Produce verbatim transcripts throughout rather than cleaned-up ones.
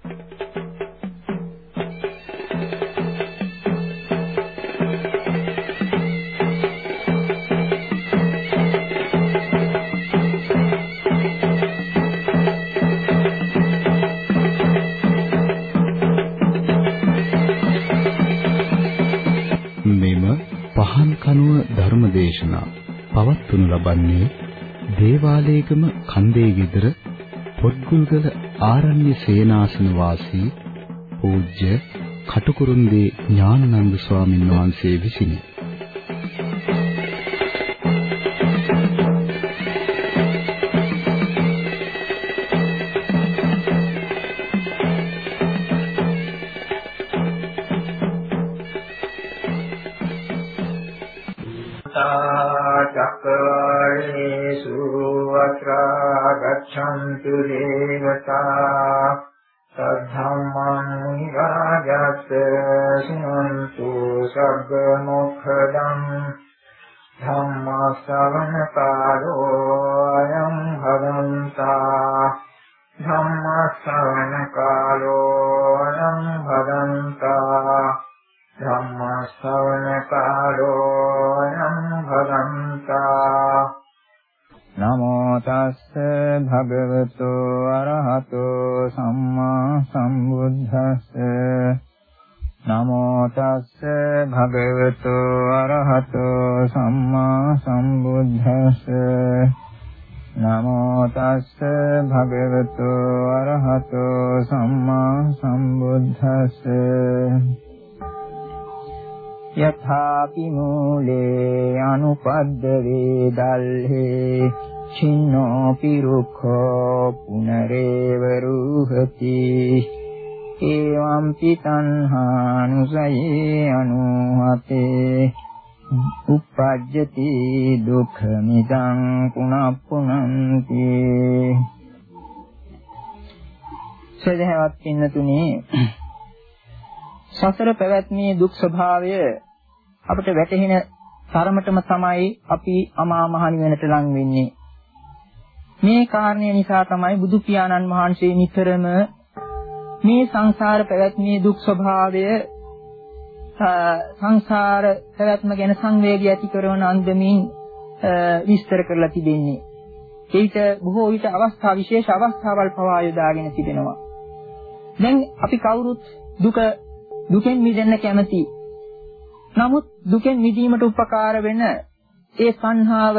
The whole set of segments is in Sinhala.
ධර්මදේශනා පවත්වනු ලබන්නේ දේවාලේගම කන්දේ ගෙදර පොත්ගුල්ගල ආරණ්‍ය සේනාසන වාසී පූජ්‍ය කටුකුරුන්දී ඥානানন্দ ස්වාමීන් වහන්සේ විසිනි. गच्छन्तु देवता सद्धम्मं राजस् शृण्वन्तु सर्वमुखदं धम्मश्रवणकालो अयं भदन्ता धम्मश्रवणकालो अयं भदन्ता धम्मश्रवणकालो अयं भदन्ता. නමෝ තස්ස භගවතු අරහතෝ සම්මා සම්බුද්දස්ස නමෝ තස්ස භගවතු අරහතෝ සම්මා සම්බුද්දස්ස නමෝ තස්ස භගවතු අරහතෝ සම්මා සම්බුද්දස්ස යථාපි මූලේ අනුපද්දවේ දල්හේ චින්නෝ පිරුක්ඛෝ පුනරේව රුහති එවං පිතංහානුසයේ අනුහතේ උප්පජ්ජති දුක්ඛ මිදං පුනප්පුනන්ති. සදහවත් පින්නතුනි, සසර පැවැත්මේ දුක් ස්වභාවය අපට වැටහෙන තරමටම තමයි අපි අමා මහ නිවනට ලං වෙන්නේ. මේ කාරණය නිසා තමයි බුදු පියාණන් වහන්සේ නිතරම මේ සංසාර පැවැත්මේ දුක් ස්වභාවය සංසාර පැවැත්ම ගැන සංවේගය ඇති කරන අන්දමින් විස්තර කරලා තිබෙන්නේ. ඒිට බොහෝ විට අවස්ථා විශේෂ අවස්ථාවල් පවා යොදාගෙන තිබෙනවා. දැන් අපි කවුරුත් දුක දුකෙන් මිදෙන්න කැමති. නමුත් දුකෙන් මිදීමට උපකාර වෙන ඒ සංහාව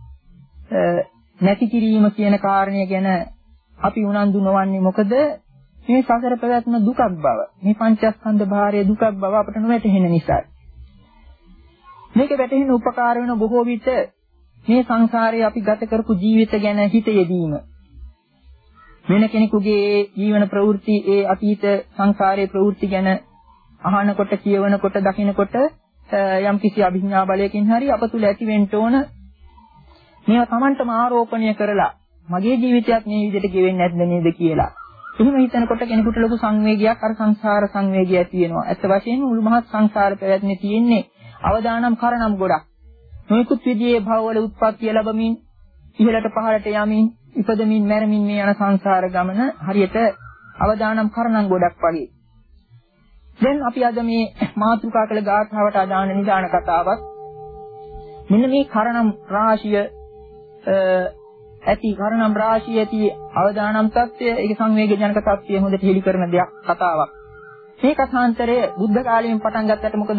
නැති කිරීම කියන කාරණය ගැන අපි උනන්දු නොවන්නේ මොකද? මේ සසර පැවැත්ම දුකක් බව, මේ පංචස්කන්ධ භාරය දුකක් බව අපට නොවැටහෙන නිසා. මේක වැටහෙන උපකාර වෙන බොහෝ විට මේ සංසාරයේ අපි ගත කරපු ජීවිත ගැන හිත යෙදීම. වෙන කෙනෙකුගේ ජීවන ප්‍රවෘත්ති, ඒ අතීත සංසාරයේ ප්‍රවෘත්ති ගැන අහනකොට, කියවනකොට, දකිනකොට යම් කිසි අභිඥා බලයකින් හරි අප තුල ඇති වෙන්න ඕන මේවා Tamanටම ආරෝපණය කරලා මගේ ජීවිතයත් මේ විදිහට ගෙවෙන්නේ නැද්ද නේද කියලා. එහෙම හිතනකොට කෙනෙකුට ලොකු සංවේගයක්, අර සංසාර සංවේගය ඇති වෙනවා. ඇත්ත වශයෙන්ම මුළු මහත් සංසාර පැවැත්මේ තියෙන්නේ අවදානම් කරණම් ගොඩක්. නොයෙකුත් විදිහේ භවවල උත්පත්ති ලැබමින්, ඉහළට පහළට යමින්, ඉපදමින් මැරමින් මේ යන සංසාර ගමන හරියට අවදානම් කරණම් ගොඩක් වගේ. දැන් අපි අද මේ මාතෘකා කළ ගාථාවට අදාළ නිදාන කතාවක්. මෙන්න මේ කරණම් රාශිය ඇති කරණම් රාශිය ඇති අවදානම් තත්ත්වය, ඒක සංවේග ජනක තත්ත්වය හොඳට හෙළි කරන දෙයක් කතාවක්. මේ කථාන්තරය බුද්ධ කාලයෙන් පටන් ගත්තට මොකද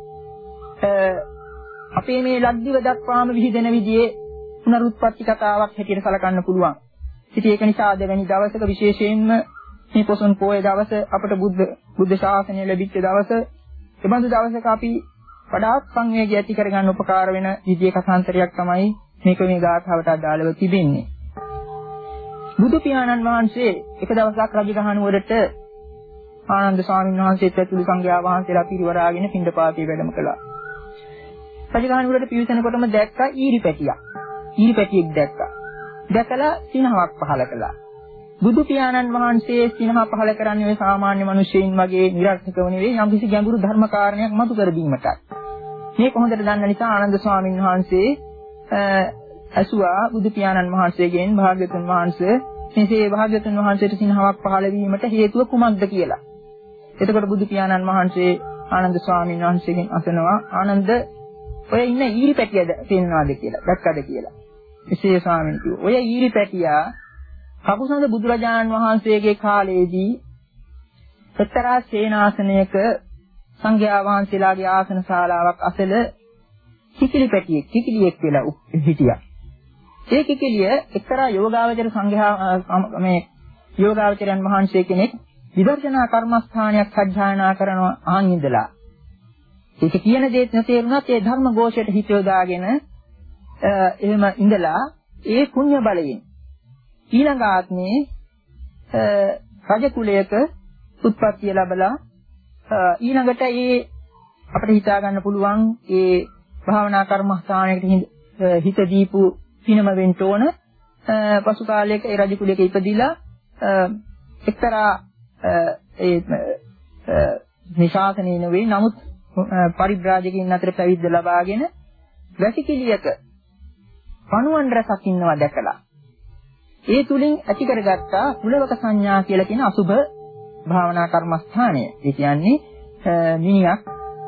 අපේ මේ ලක්දිව දක්වාම විහිදෙන විදිහේ පුනරුත්පත්ති කතාවක් හැටියට සලකන්න පුළුවන්. ඉතින් ඒක නිසා දෙවැනි දවසක විශේෂයෙන්ම මේ පොසොන් පොය දවස අපට බුද්ධ බුද්ධ ශාසනය ලැබිච්ච දවස, ඒ බඳු දවසක අපි වඩාත් සංවේගය ඇති කරගන්න උපකාර වෙන විදිහේ කථාන්තරයක් තමයි මේක මේ ගාථාවට අදාළව තිබෙන්නේ. බුදු පියාණන් වහන්සේ එක දවසක් රජගහ නුවරට ආනන්ද ස්වාමීන් වහන්සේත් ඇතුළු සංඝයා වහන්සේලා පිරිවරාගෙන පිණ්ඩපාතේ වැඩම කළා. රජගහ නුවරට පිවිසෙනකොටම දැක්කා ඊරි පැටියක්. ඊරි පැටියෙක් දැක්කා. දැකලා සිනහවක් පහල කළා. බුදු පියාණන් වහන්සේ සිනහ පහල කරන්නේ ඔය සාමාන්‍ය මිනිස්සුන් වගේ නිර්ර්ථකව නෙවෙයි, යම්කිසි ගැඹුරු ධර්ම කාරණයක් මතු කර දීමටයි. මේක හොඳට දන්න නිසා ආනන්ද ස්වාමීන් වහන්සේ ඇසුවා බුදු පියාණන් වහන්සේගෙන්, භාග්‍යවතුන් වහන්සේ මෙසේ භාග්‍යවතුන් වහන්සේට සිනහවක් පහළ වීමට හේතුව කුමක්ද කියලා. එතකොට බුදු පියාණන් වහන්සේ ආනන්ද ස්වාමීන් වහන්සේගෙන් අසනවා ආනන්ද ඔය ඉන්න ඊරි පැටියද තේනවාද කියලා. දැක්කද කියලා. එසේ ස්වාමීන් කිව්වා. ඔය ඊරි පැටියා කකුසඳ බුදුරජාණන් වහන්සේගේ කාලයේදී එක්තරා සේනාසනයක සංඝයා වහන්සේලාගේ ආසන ශාලාවක් අසල කිකිලි පැටියෙක් කිකිලියෙක් වෙලා හිටියා. ඒ කිකිලිය එක්තරා යෝගාවචර සංඝයා මේ යෝගාවචරයන් වහන්සේ කෙනෙක් විදර්ශනා කර්මස්ථානයක් සජ්ජායනා කරනවා අහන් ඉඳලා. ඒක කියන දේත් නැතේරුණත් ඒ ධර්ම ഘോഷයට හිත යොදාගෙන එහෙම ඉඳලා ඒ පුණ්‍ය බලයෙන් ඊළඟ ආත්මේ රජ කුලයක උත්පත්තිය ලැබලා ඊළඟට ඒ අපිට හිතා ගන්න පුළුවන් ඒ භාවනා කර්මස්ථානයකට හිත දීපු පිනම වෙන්න ඕන පසු කාලයක ඒ රජ කුලයක ඉපදිලා එක්තරා ඒ නිශාසනීය නෙවෙයි නමුත් පරිබ්‍රාජකයන් අතර පැවිද්ද ලබාගෙන වැසිකිළියක පණුවන් රසක් ඉන්නවා දැකලා ඒ තුලින් ඇති කරගත්තා කුලවක සංඥා කියලා කියන අසුභ භාවනා කර්මස්ථානය. ඒ කියන්නේ මිනිහක්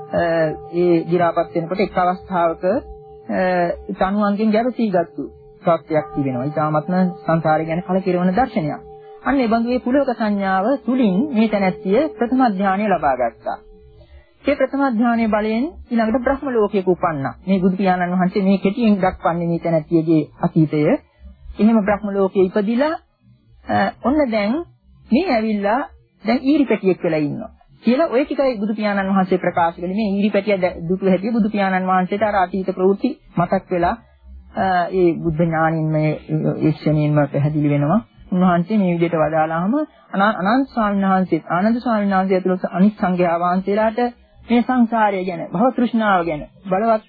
ඒ දි รา පත් වෙනකොට එක් අවස්ථාවක තනුවන්ගෙන් ගැවසී ගත්තු සත්‍යයක් තිබෙනවා. ඊටාත්ම සංසාරය ගැන කලකිරවන දර්ශනයක්. අන්න ඒ බඳු මේ කුලවක සංඥාව තුලින් මේ තැනැත්තිය ප්‍රථම ධානය ලබා ගත්තා. ඒ ප්‍රථම ධානයේ බලයෙන් ඊළඟට බ්‍රහ්ම ලෝකයක උපන්නා. මේ බුදු පියාණන් වහන්සේ මේ කෙටියෙන් දක්වන්නේ මේ තැනැත්තියගේ අතීතය. එහෙම බ්‍රහ්ම ලෝකයේ ඉපදිලා ඔන්න දැන් මේ ඇවිල්ලා දැන් ඊරි පැටියෙක් වෙලා ඉන්නවා. කියලා ඔය ටිකයි බුදු පියාණන් වහන්සේ ප්‍රකාශ කළේ. මේ ඊරි පැටිය දුටු හැටි බුදු පියාණන් වහන්සේට අර අතීත ප්‍රවෘත්ති මතක් වෙලා ඒ බුද්ධ ඥානින් මේ ඊක්ෂණින්ම පැහැදිලි වෙනවා. උන්වහන්සේ මේ විදිහට වදාලාම අනන්ත ස්වාමීන් වහන්සේ ආනන්ද ස්වාමීන් වහන්සේ ඇතුළත අනිත් සංඝයා වහන්සේලාට මේ සංසාරය ගැන භව තෘෂ්ණාව ගැන බලවත්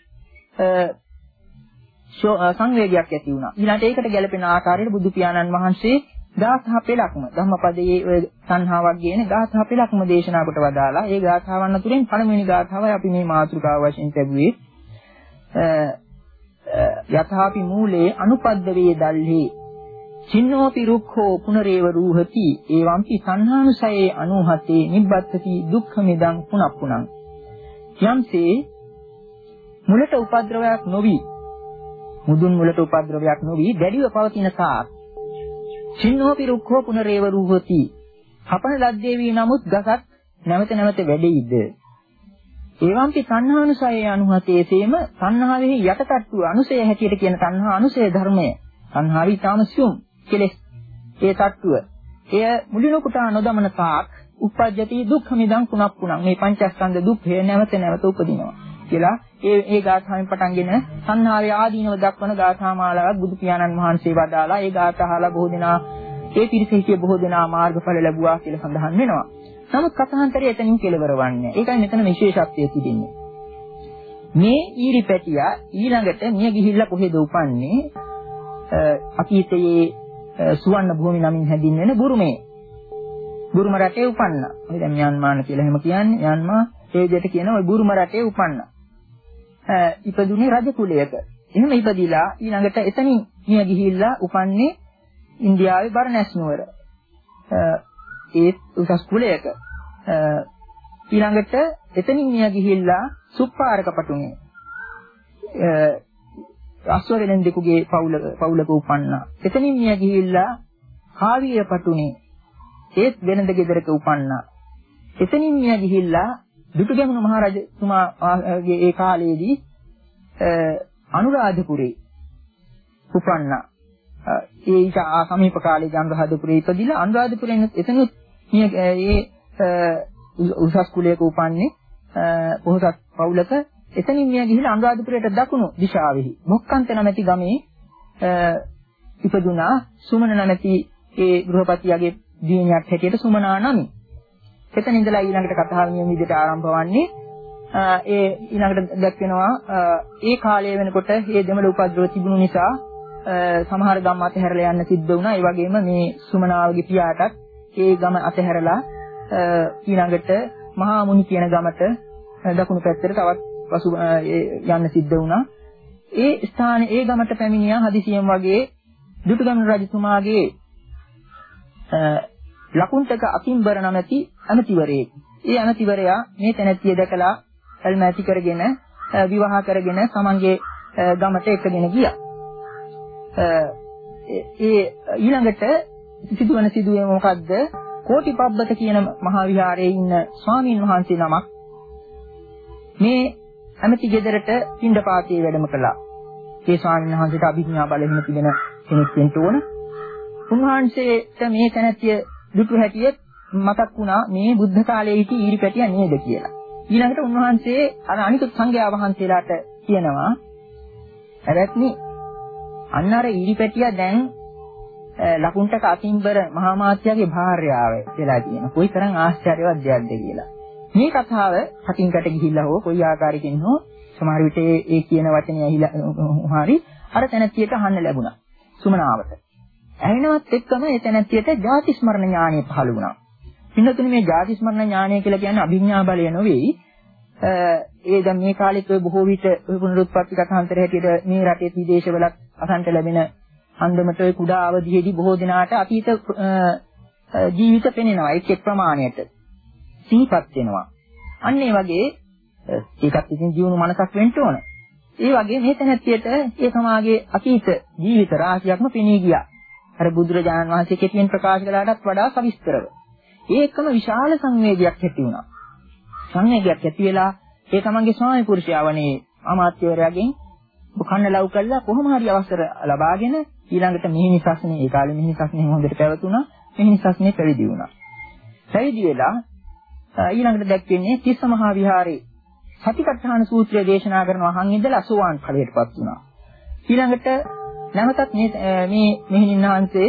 සංවේගයක් ඇති වුණා. ඊළඟට ඒකට ගැලපෙන ආකාරයට බුදු පියාණන් වහන්සේ ගාථා පෙළක්ම ධම්මපදයේ ඔය සංහාවක් කියන ගාථා පෙළක්ම දේශනා කොට වදාලා ඒ ගාථාවන් අතුරින් පළමුවෙනි ගාථාවයි අපි මේ මාතෘකාව වශයෙන් ලැබුවේ. යථාපි මූලේ අනුපද්ද වේ දල්හි චින්නෝපි රුක්ඛෝ පුනරේව රූහති එවම්පි සංහානුසයේ අනුහතේ නිබ්බත්ති දුක්ඛ මිදං පුනප්පුනං. යම්සේ මුලට උපද්‍රවයක් නොවි මුදුන් මුලට උපද්‍රවයක් නොවි දැඩිව පවතින තාක් චින්නෝපි රුක්ඛෝ පුනරේව රූහති හපන ලද්දේ වී නමුත් ගසක් නැවත නැවත වැඩෙයිද. එවම්පි සංහානුසයේ අනුහතේ තේම සංහාවෙහි යටටට්ටුව අනුසය හැටියට කියන සංහා අනුසය ධර්මය සංහාවි ඊටාමසියුම් කෙලෙස් ඒ තට්ටුව එය මුලිනු කුටා නොදමන තාක් උපජ්ජති දුක්ඛ මිදං පුනප්පුනං මේ පංචස්කන්ධ දුක්ඛය නැවත නැවත උපදිනවා කියලා ඒ ඒ ගාථාවෙන් පටන්ගෙන සංහාවේ ආදීනව දක්වන ගාථා මාලාවක් බුදු පියාණන් වහන්සේ වදාලා ඒ ගාථාහලා බොහෝ දෙනා ඒ පිරිසෙහිදී බොහෝ දෙනා මාර්ගඵල ලැබුවා කියලා සඳහන් වෙනවා. නමුත් කථාන්තරය එතනින් කෙලවර වන්නේ. ඒකයි මෙතන විශේෂත්වය තිබෙන්නේ. මේ ඊරි පැටියා ඊළඟට මිය ගිහිල්ලා කොහෙද උපන්නේ? අතීතයේ සුවර්ණ භූමි නමින් හැඳින්වෙන බුරුමේ. බුරුම රටේ උපන්නා. අපි දැන් ම්‍යාන්මාන කියලා එහෙම කියන්නේ. ම්‍යාන්මා ඒ විදිහට කියන ওই බුරුම රටේ උපන්නා. ඉපදුනේ රජ කුලයක. එහෙම ඉපදිලා ඊළඟට එතනින් මිය ගිහිල්ලා උපන්නේ ඉන්දියාවේ බරණැස් නුවර. ඒ උසස් කුලයක. ඊළඟට එතනින් මිය ගිහිල්ලා සුප්පාරක පටුනේ. අස්වරෙන් දෙකුගේ පවුල පවුලක උපන්නා. එතනින් මිය ගිහිල්ලා කාවිය පටුනේ. ඒත් වෙනද ගෙදරක උපන්නා. එතනින් මිය ගිහිල්ලා දුටුගැමුණු මහරජතුමාගේ ඒ කාලයේදී අනුරාධපුරේ උපන්නා. ඒ ඊට සමීප කාලේ ජනරාධපුරේ ඉපදිලා අනුරාධපුරෙන් එතනත් ඒ උසස් කුලයක උපන්නේ පොහොසත් පවුලක. එතනින් මිය ගිහිලා අනුරාධපුරයට දකුණු දිශාවෙහි මොක්කන්ත නැමැති ගමේ ඉපදුනා සුමන නැමැති ඒ ගෘහපතියගේ දියණියක් හැටියට සුමනා නමි. එතන ඉඳලා ඊළඟට කතාව නියම විදිහට ආරම්භ වන්නේ ඒ ඊළඟට දැක්වෙනවා ඒ කාලය වෙනකොට මේ දෙමළ උපද්‍රව තිබුණු නිසා සමහර ගම් අතහැරලා යන්න සිද්ධ වුණා. ඒ වගේම මේ සුමනාවගේ පියාටත් ඒ ගම අතහැරලා ඊළඟට මහා මුනි කියන ගමට දකුණු පැත්තට තවත් පසු යන්න සිද්ධ වුණා. ඒ ස්ථානේ ඒ ගමට පැමිණියා හදිසියෙන් වගේ දුටුගැමුණු රජතුමාගේ ලකුණ්ඨක අතිම්බර නැමැති ඇමතිවරයෙක්. ඒ ඇමතිවරයා මේ තැනැත්තිය දැකලා ඇල්ම ඇති කරගෙන විවාහ කරගෙන තමන්ගේ ගමට එක්කගෙන ගියා. ඒ ඊළඟට සිදුවන සිදුවීම මොකද්ද? කෝටිපබ්බත කියන මහා විහාරයේ ඉන්න ස්වාමීන් වහන්සේ නමක් මේ ඇමති ගෙදරට පින්ඩපාතේ වැඩම කළා. ඒ ස්වාමීන් වහන්සේට අභිඥා බල හිම තිබෙන කෙනෙක් වෙන්න ඕන. උන්වහන්සේට මේ තැනැත්තිය දුටු හැටියෙත් මතක් වුණා මේ බුද්ධ කාලයේ හිටි ඊරිපැටිය නේද කියලා. ඊළඟට උන්වහන්සේ අර අනිකුත් සංඝයා වහන්සේලාට කියනවා "ඇවැත්නි, අන්න අර ඊරිපැටිය දැන් ලකුණ්ඨක අතිම්බර මහා මාත්‍යාගේ භාර්යාව කියලා කියනවා. කොයිතරම් ආශ්චර්යවත් දෙයක්ද කියලා. මේ කතාව කටින්කට ගිහිල්ලා හෝ කොයි ආකාරයකින් හෝ සමහර විට ඒ කියන වචනේ ඇහිලා හරි අර තැනැත්තියට අහන්න ලැබුණා. සුමනාවට. ඇහෙනවත් එක්කම ඒ තැනැත්තියට ජාති ස්මරණ ඥානය පහළ වුණා. පින්නතුනේ මේ ජාති ස්මරණ ඥානය කියලා කියන්නේ අභිඥා බලය නෙවෙයි. ඒ දැන් මේ කාලෙත් ඔය බොහෝ විට ඔය පුනරුත්පත්ති කථාන්තර හැටියට මේ රටේ විදේශවලත් අසන්ට ලැබෙන හන්දමට ඔය කුඩා අවධියේදී බොහෝ දිනාට අතීත ජීවිත පෙනෙනවා. ඒක එක් ප්‍රමාණයට සිහිපත් වෙනවා. අන්න ඒ වගේ ඒකත් ඉතින් ජීවුණු මනසක් වෙන්න ඕන. ඒ වගේ මේ තැනැත්තියට ඒ සමාජයේ අතීත ජීවිත රාශියක්ම පෙනී ගියා. අර බුදුරජාණන් වහන්සේ කෙටියෙන් ප්‍රකාශ කළාටත් වඩා සවිස්තරව. ඒ එක්කම විශාල සංවේගයක් ඇති වුණා. සංවේගයක් ඇති වෙලා ඒ තමන්ගේ ස්වාමි පුරුෂයාවනේ අමාත්‍යවරයාගෙන් කන්න ලව් කළා කොහොම හරි අවසර ලබාගෙන ඊළඟට මිහිණි සස්නේ ඒ කාලේ මිහිණි සස්නේ හොඳට පැවතුණා. මිහිණි සස්නේ පැවිදි වුණා. පැවිදි වෙලා ඊළඟට දැක්වෙන්නේ තිස්ස මහා විහාරේ සතිපට්ඨාන සූත්‍රය දේශනා කරන වහන් ඉඳලා සෝවාන් ඵලයටපත් වුණා. ඊළඟට නැවතත් මේ මේ මෙහිණින් වහන්සේ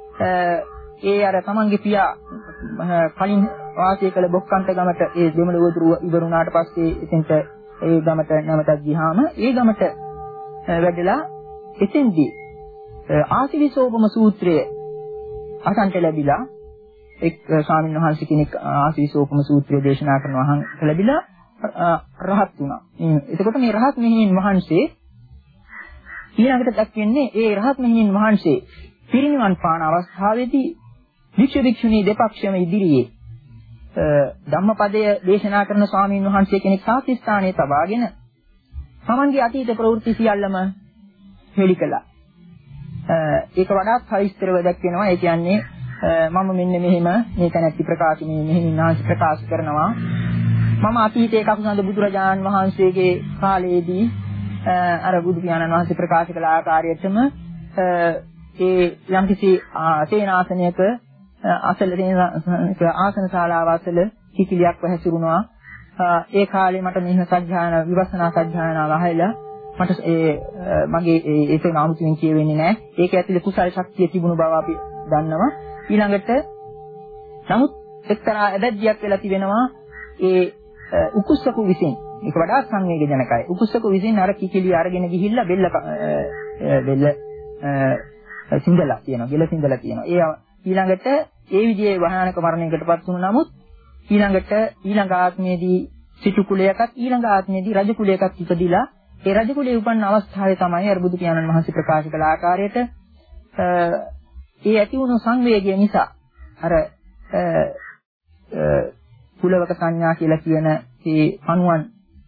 ඒ අර තමන්ගේ පියා කලින් වාසය කළ බොක්කන්ත ගමට ඒ දෙමළ වතුර ඉවරුණාට පස්සේ එතෙන්ට ඒ ගමට නැවතත් ගියාම ඒ ගමට වැඩලා එතෙන්දී ආසිවිසෝපම සූත්‍රය අසන්ට ලැබිලා එක් ස්වාමීන් වහන්සේ කෙනෙක් ආසිවිසෝපම සූත්‍රය දේශනා කරනවා අහන් ලැබිලා රහත් වුණා. එතකොට මේ රහත් මෙහිණින් වහන්සේ ඊළඟට දක්වන්නේ ඒ රහත් මෙහිණින් වහන්සේ පිරිනිවන් පාන අවස්ථාවේදී වික්ෂ වික්ෂුණී දෙපක්ෂම ඉදිරියේ ධම්මපදය දේශනා කරන ස්වාමීන් වහන්සේ කෙනෙක් සාතිස්ථානයේ තබාගෙන තමන්ගේ අතීත ප්‍රවෘත්ති සියල්ලම හෙළි කළා. ඒක වඩාත් සවිස්තරව දැක්වෙනවා. ඒ කියන්නේ මම මෙන්න මෙහෙම මේ තැනැත්ති ප්‍රකාශනයේ මෙහෙමින් ආංශ ප්‍රකාශ කරනවා. මම අතීතයේ කකුසඳ බුදුරජාණන් වහන්සේගේ කාලයේදී අර බුදු පියාණන් වහන්සේ ප්‍රකාශ කළ ආකාරයටම ඒ යම්කිසි සේනාසනයක අසල ආසන ශාලාව අසල කිකිලියක් වැහැසිරුණා. ඒ කාලේ මට මෙහෙම සත්‍යඥාන විවසනා සත්‍යඥාන වහයලා මට ඒ මගේ ඒක නාමයෙන් කියවෙන්නේ නැහැ. ඒක ඇතුලේ කුසල ශක්තිය තිබුණු බව අපි දන්නවා. ඊළඟට නමුත් එක්තරා ඇදජ්ජියක් වෙලා තිබෙනවා ඒ උකුස්සකු විසින්. ඒක වඩා සංවේගජනකයි. උකුස්සකු විසින් අර කිකිලිය අරගෙන ගිහිල්ලා බෙල්ල බෙල්ල සිඳලා තියෙනවා. බෙල්ල සිඳලා තියෙනවා. ඒ ඊළඟට ඒ විදිහේ වහානක මරණයකටපත් වුණු නමුත් ඊළඟට ඊළඟ ආත්මයේදී සිටු කුලයකත් ඊළඟ ආත්මයේදී රජ කුලයකත් ඉපදිලා ඒ රජ කුලයේ උපන්න අවස්ථාවේ තමයි අර බුදු පියාණන් වහන්සේ ප්‍රකාශ කළ ආකාරයට ඒ ඇති වුණු සංවේගය නිසා අර කුලවක සංඥා කියලා කියන ඒ පණුවන්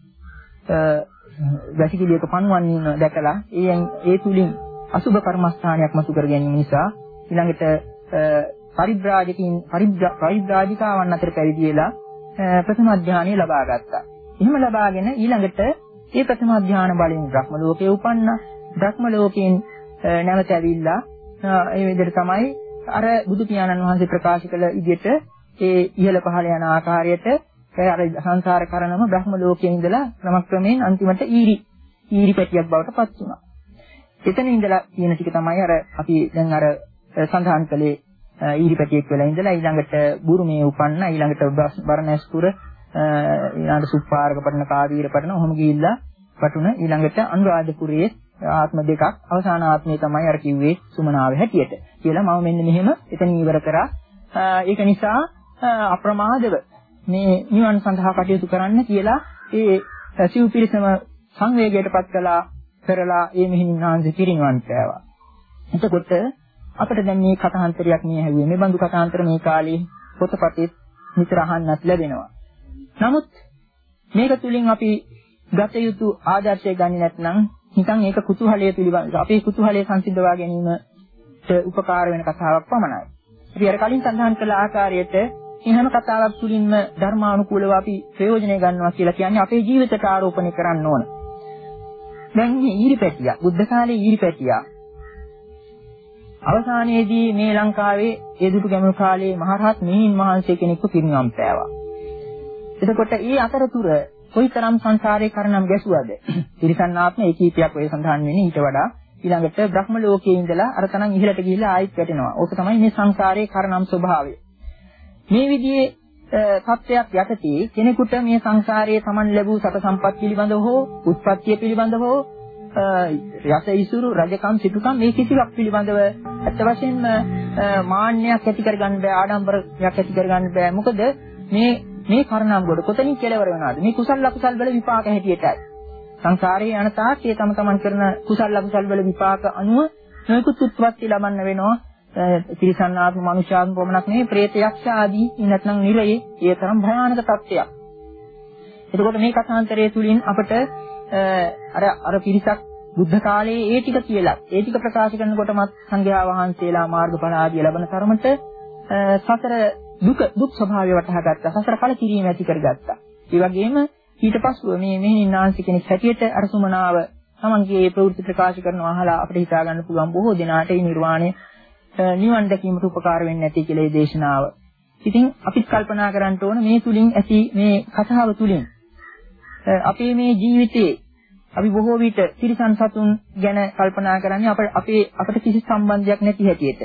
වැසිකිළියක පණුවන් දැකලා ඒ ඒ තුලින් අසුබ කර්මස්ථානයක් මතු කර ගැනීම නිසා ඊළඟට පරිබ්‍රාජකින් පරිබ්‍රාජිකාවන් අතර පැවිදි වෙලා ප්‍රථම ධානය ලබා ගත්තා. එහෙම ලබාගෙන ඊළඟට ඒ ප්‍රථම ධාන බලයෙන් බ්‍රහ්ම ලෝකේ උපන්නා. බ්‍රහ්ම ලෝකයෙන් නැවත ඇවිල්ලා ඒ විදිහට තමයි අර බුදු පියාණන් වහන්සේ ප්‍රකාශ කළ විදිහට ඒ ඉහළ පහළ යන ආකාරයට අර සංසාර කරනම බ්‍රහ්ම ලෝකයේ ඉඳලා ක්‍රමක්‍රමයෙන් අන්තිමට ඊරි ඊරි පැටියක් බවට පත් වුණා. එතන ඉඳලා කියන ටික තමයි අර අපි දැන් අර සඳහන් කළේ ඊරි පැටියෙක් වෙලා ඉඳලා ඊළඟට බුරුමේ උපන්න ඊළඟට බරණැස්පුර ඊළඟට සුප්පාරක පටන කාවීර පටන ඔහොම ගිහිල්ලා වටුන ඊළඟට අනුරාධපුරයේ ආත්ම දෙකක් අවසාන ආත්මය තමයි අර කිව්වේ සුමනාවේ හැටියට කියලා මම මෙන්න මෙහෙම එතන ඉවර කරා. ඒක නිසා අප්‍රමාදව මේ නිවන් සඳහා කටයුතු කරන්න කියලා ඒ සිව් පිරිසම සංවේගයටපත් කළා කරලා ඒ මෙහිණින් වහන්සේ පිරිනිවන් පෑවා. එතකොට අපිට දැන් මේ කථාන්තරයක් මේ හැවුවේ. මේ බඳු කථාන්තර මේ කාලේ පොතපතේ නිතර අහන්නත් ලැබෙනවා. නමුත් මේක තුලින් අපි ගත යුතු ආදර්ශය ගන්නේ නැත්නම් නිකන් ඒක කුතුහලයේ පිළිබඳ අපේ කුතුහලයේ සංසිඳවා ගැනීමට උපකාර වෙන කතාවක් පමණයි. අපි අර කලින් සඳහන් කළ ආකාරයට මේ හැම කතාවක් තුලින්ම ධර්මානුකූලව අපි ප්‍රයෝජනය ගන්නවා කියලා කියන්නේ අපේ ජීවිතයට ආරෝපණය කරන්න ඕන. දැන් මේ ඊරිපැටියා බුද්ධ කාලේ ඊරිපැටියා අවසානයේදී මේ ලංකාවේ ඒ දුටු ගැමුණු කාලේ මහරහත් මිහින් වහන්සේ කෙනෙක්ව පිරිනිවන් පෑවා. එතකොට ඒ අතරතුර කොයිතරම් සංසාරේ කරනම් ගැසුවද? තිරිසන් ආත්ම ඒකීපයක් ඔය සඳහන් වෙන්නේ ඊට වඩා ඊළඟට බ්‍රහ්ම ලෝකයේ ඉඳලා අර තරම් ඉහළට ගිහිල්ලා ආයෙත් වැටෙනවා. ඕක තමයි මේ සංසාරේ කරනම් ස්වභාවය. මේ විදිහේ සත්‍යයක් යටතේ කෙනෙකුට මේ සංසාරයේ Taman ලැබූ සත සම්පත් පිළිබඳව හෝ උත්පත්තිය පිළිබඳව හෝ රස ඉසුරු රජකම් සිටුකම් මේ කිසිවක් පිළිබඳව අත් වශයෙන්ම මාන්නයක් ඇති කරගන්න බෑ, ආඩම්බරයක් ඇති කරගන්න බෑ. මොකද මේ මේ කර්ණම් ගොඩ කොතනින් කෙලවර වෙනවද? මේ කුසල අකුසල් වල විපාක හැටියටයි. සංසාරයේ යන තාක් ඒ තම තමන් කරන කුසල අකුසල් වල විපාක අනුව නොයෙකුත් උත්පත්ති ලබන්න වෙනවා. තිරිසන් ආත්ම මනුෂ්‍යාත්ම පමණක් නෙවෙයි പ്രേත යක්ෂ ආදී නැත්නම් නිරයේ ඒ තරම් භයානක තත්ත්වයක්. එතකොට මේ කථාන්තරයේ තුලින් අපට අර අර පිරිසක් බුද්ධ කාලයේ ඒ ටික කියලා ඒ ටික ප්‍රකාශ කරනකොටමත් සංඝයා වහන්සේලා මාර්ගඵල ආදී ලැබෙන තරමට සතර දුක දුක් ස්වභාවය වටහා ගත්තා. සසර ඵල කිරීම ඇති කරගත්තා. ඒ වගේම ඊට පස්ව මේ මෙහිණාංශ කෙනෙක් හැටියට අර සුමනාව තමන්ගේ ප්‍රවෘත්ති ප්‍රකාශ කරනවා අහලා අපිට හිතා ගන්න පුළුවන් බොහෝ දෙනාට මේ නිර්වාණය නිවන් දැකීමට උපකාර වෙන්නේ නැති කියලා මේ දේශනාව. ඉතින් අපිත් කල්පනා කරන්න ඕන මේ තුලින් ඇති මේ කතාව තුලින් අපේ මේ ජීවිතේ අපි බොහෝ විට තිරිසන් සතුන් ගැන කල්පනා කරන්නේ අපේ අපේ අපිට කිසි සම්බන්ධයක් නැති හැටියට.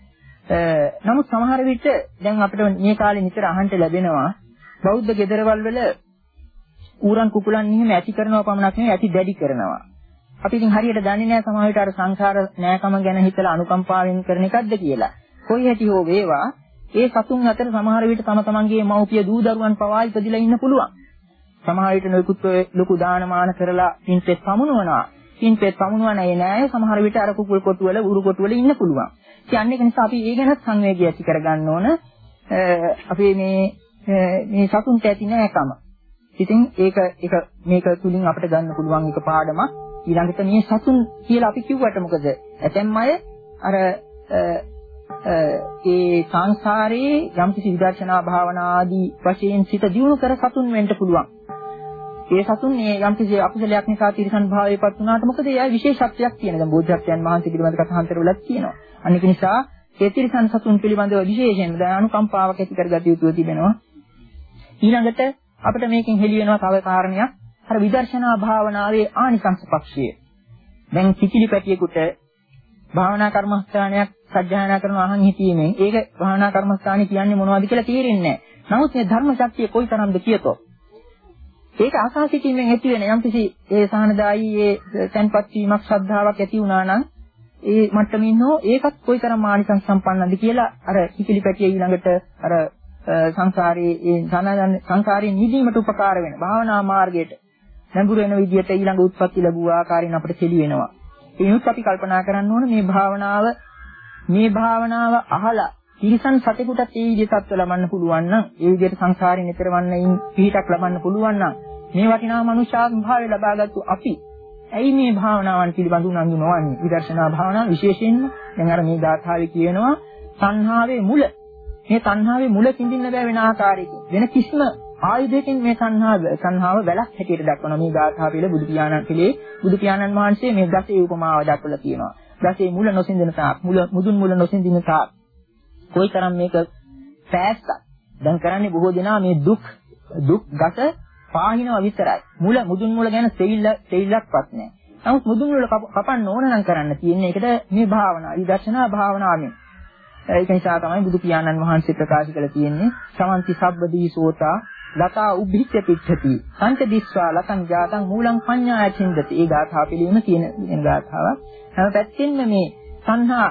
නමුත් සමහර විට දැන් අපිට මේ කාලේ නිතර අහන්න ලැබෙනවා බෞද්ධ ගෙදරවල් වල ඌරන් කුකුලන් නිහිම ඇති කරනවා පමණක් නෙවෙයි ඇති දැඩි කරනවා. අපි ඉතින් හරියට දන්නේ නැහැ සමහර විට අර සංසාර නෑකම ගැන හිතලා අනුකම්පාවෙන් කරන එකක්ද කියලා. කොයි හැටි හෝ වේවා ඒ සතුන් අතර සමහර විට තම තමන්ගේ මව්පිය දූ දරුවන් පවා ඉපදිලා ඉන්න පුළුවන්. සමහර විට නොයෙකුත් ලොකු දානමාන කරලා පින්පෙත් පමුණුවනවා. පින්පෙත් පමුණුවන ඒ නෑ සමහර විට අර කුකුල් කොටු වල උරු කොටු වල ඉන්න පුළුවන්. කියන්නේ ඒක නිසා අපි ඒ ගැනත් සංවේගය ඇති කරගන්න ඕන. අපි මේ මේ සතුන්ට ඇති නෑකම. ඉතින් ඒක ඒක මේක තුලින් අපිට ගන්න පුළුවන් එක පාඩමක්. ඊළඟට මේ සතුන් කියලා අපි කිව්වට මොකද? ඇතැම් අය අර ඒ සංසාරේ යම්කිසි විදර්ශනා භාවනා ආදී වශයෙන් සිත දියුණු කර සතුන් වෙන්න පුළුවන්. ඒ සතුන් මේ යම්කිසි අකුසලයක් නිසා තිරසන් භාවයටපත් වුණාට මොකද? ඒ විශේෂත්වයක් තියෙන. දැන් බෝධිසත්වයන් වහන්සේ පිළිබඳ කථාන්තර වලත් තියෙනවා. අනික නිසා ඒ තිරසන් සතුන් පිළිබඳව විශේෂයෙන් දැන් අනුකම්පාවක් ඇති කරගත යුතුව තිබෙනවා. ඊළඟට අපිට මේකෙන් හෙළි වෙනවා තව කාරණයක්. අර විදර්ශනා භාවනාවේ ආනිසංස පක්ෂය. දැන් කිකිලි පැටියෙකුට භාවනා කර්මස්ථානයක් සජ්ජායනා කරන අහන් හිතීමෙන් ඒක භාවනා කර්මස්ථානේ කියන්නේ මොනවද කියලා තේරෙන්නේ නැහැ. නමුත් මේ ධර්ම ශක්තිය කොයිතරම්ද කියතෝ. ඒක ආසා සිටීමෙන් ඇති වෙන යම්කිසි ඒ සහනදායී ඒ තන්පත් වීමක් ශ්‍රද්ධාවක් ඇති වුණා නම් ඒ මට්ටමින් හෝ ඒකත් කොයිතරම් ආනිසංස සම්පන්නද කියලා අර කිකිලි පැටිය ඊළඟට අර සංසාරයේ ඒ සංසාරයෙන් නිදීමට උපකාර වෙන භාවනා මාර්ගයට නැඹුරු වෙන විදිහට ඊළඟ උත්පත්ති ලැබුව ආකාරයෙන් අපිට තෙලි වෙනවා. ඒනුත් අපි කල්පනා කරන්න ඕන මේ භාවනාව මේ භාවනාව අහලා තිරිසන් සතෙකුටත් ඒ විදිහට තත්ත්ව ලබන්න පුළුවන් නම් ඒ විදිහට සංසාරයෙන් ඈතර වන්නයින් පිහිටක් ලබන්න පුළුවන් නම් මේ වටිනා මනුෂ්‍යාත්ම භාවය ලබාගත්තු අපි ඇයි මේ භාවනාවන් පිළිබඳ උනන්දු නොවන්නේ? විදර්ශනා භාවනාව විශේෂයෙන්ම දැන් අර මේ ධාතාවේ කියනවා තණ්හාවේ මුල. මේ තණ්හාවේ මුල කිඳින්න බෑ වෙන ආකාරයකින්. වෙන කිසිම ආයුධයකින් මේ තණ්හාව තණ්හාව වැලක් හැටියට දක්වනවා. මේ ධාතාව පිළ බුදු පියාණන් පිළේ බුදු පියාණන් වහන්සේ මේ දසේ උපමාව දක්වලා තියෙනවා. දසේ මුල නොසින්දන තාක් මුල මුදුන් මුල නොසින්දින තාක් කොයිතරම් මේක පෑස්සක්. දැන් කරන්නේ බොහෝ දෙනා මේ දුක් දුක් ගත පාහිනවා විතරයි. මුල මුදුන් මුල ගැන දෙවිල්ල දෙවිල්ලක්වත් නැහැ. නමුත් මුදුන් මුල කපන්න ඕන නම් කරන්න තියෙන්නේ ඒකට මේ භාවනාව, විදර්ශනා භාවනාවෙන්. ඒක නිසා තමයි බුදු පියාණන් වහන්සේ ප්‍රකාශ කළ තියෙන්නේ සමන්ති සබ්බදී සෝතා ලතා උභිච්ඡ පිච්ඡති සංච දිස්වා ලතං ජාතං මූලං පඤ්ඤාය චින්දති. ඒ ගාථා පිළිවෙම තියෙන වෙන ගාථාවක්. හැම පැත්තෙන්ම මේ සංහා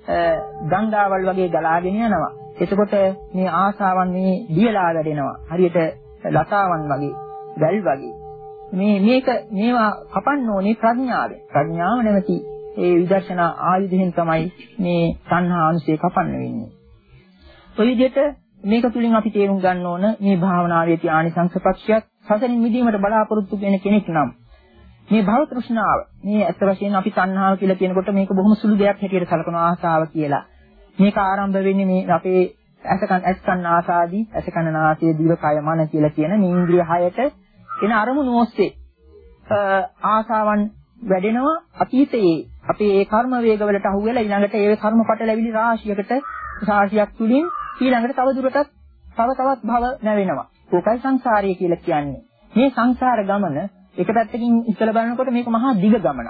ගංගාවල් වගේ ගලාගෙන යනවා. එතකොට මේ ආසාවන් මේ දියලා වැඩෙනවා. හරියට ලතාවන් වගේ, වැල් වගේ. මේ මේක මේවා කපන්න ඕනේ ප්‍රඥාවෙන්. ප්‍රඥාව නැමැති ඒ විදර්ශනා ආයුධයෙන් තමයි මේ තණ්හා අනුසය කපන්න වෙන්නේ. ඔය විදිහට මේක තුලින් අපි තේරුම් ගන්න ඕන මේ භාවනාවේ තියෙන ආනිසංස පක්ෂයක් සසරින් මිදීමට බලාපොරොත්තු වෙන කෙනෙක් නම් මේ භව තෘෂ්ණාව මේ අත් වශයෙන් අපි තණ්හාව කියලා කියනකොට මේක බොහොම සුළු දෙයක් හැටියට සලකන ආසාව කියලා. මේක ආරම්භ වෙන්නේ මේ අපේ ඇසකන් ඇස්කන් ආසාදී ඇසකන නාසය දිව කය මන කියලා කියන මේ ඉන්ද්‍රිය හයට එන අරමුණු ඔස්සේ ආසාවන් වැඩෙනවා අතීතයේ අපේ ඒ කර්ම වේග වලට අහු වෙලා ඊළඟට ඒ කර්මපට ලැබිලි රාශියකට රාශියක් තුලින් ඊළඟට තව දුරටත් තව තවත් භව නැවෙනවා. ඒකයි සංසාරය කියලා කියන්නේ. මේ සංසාර ගමන එක පැත්තකින් ඉස්සල බලනකොට මේක මහා දිග ගමනක්.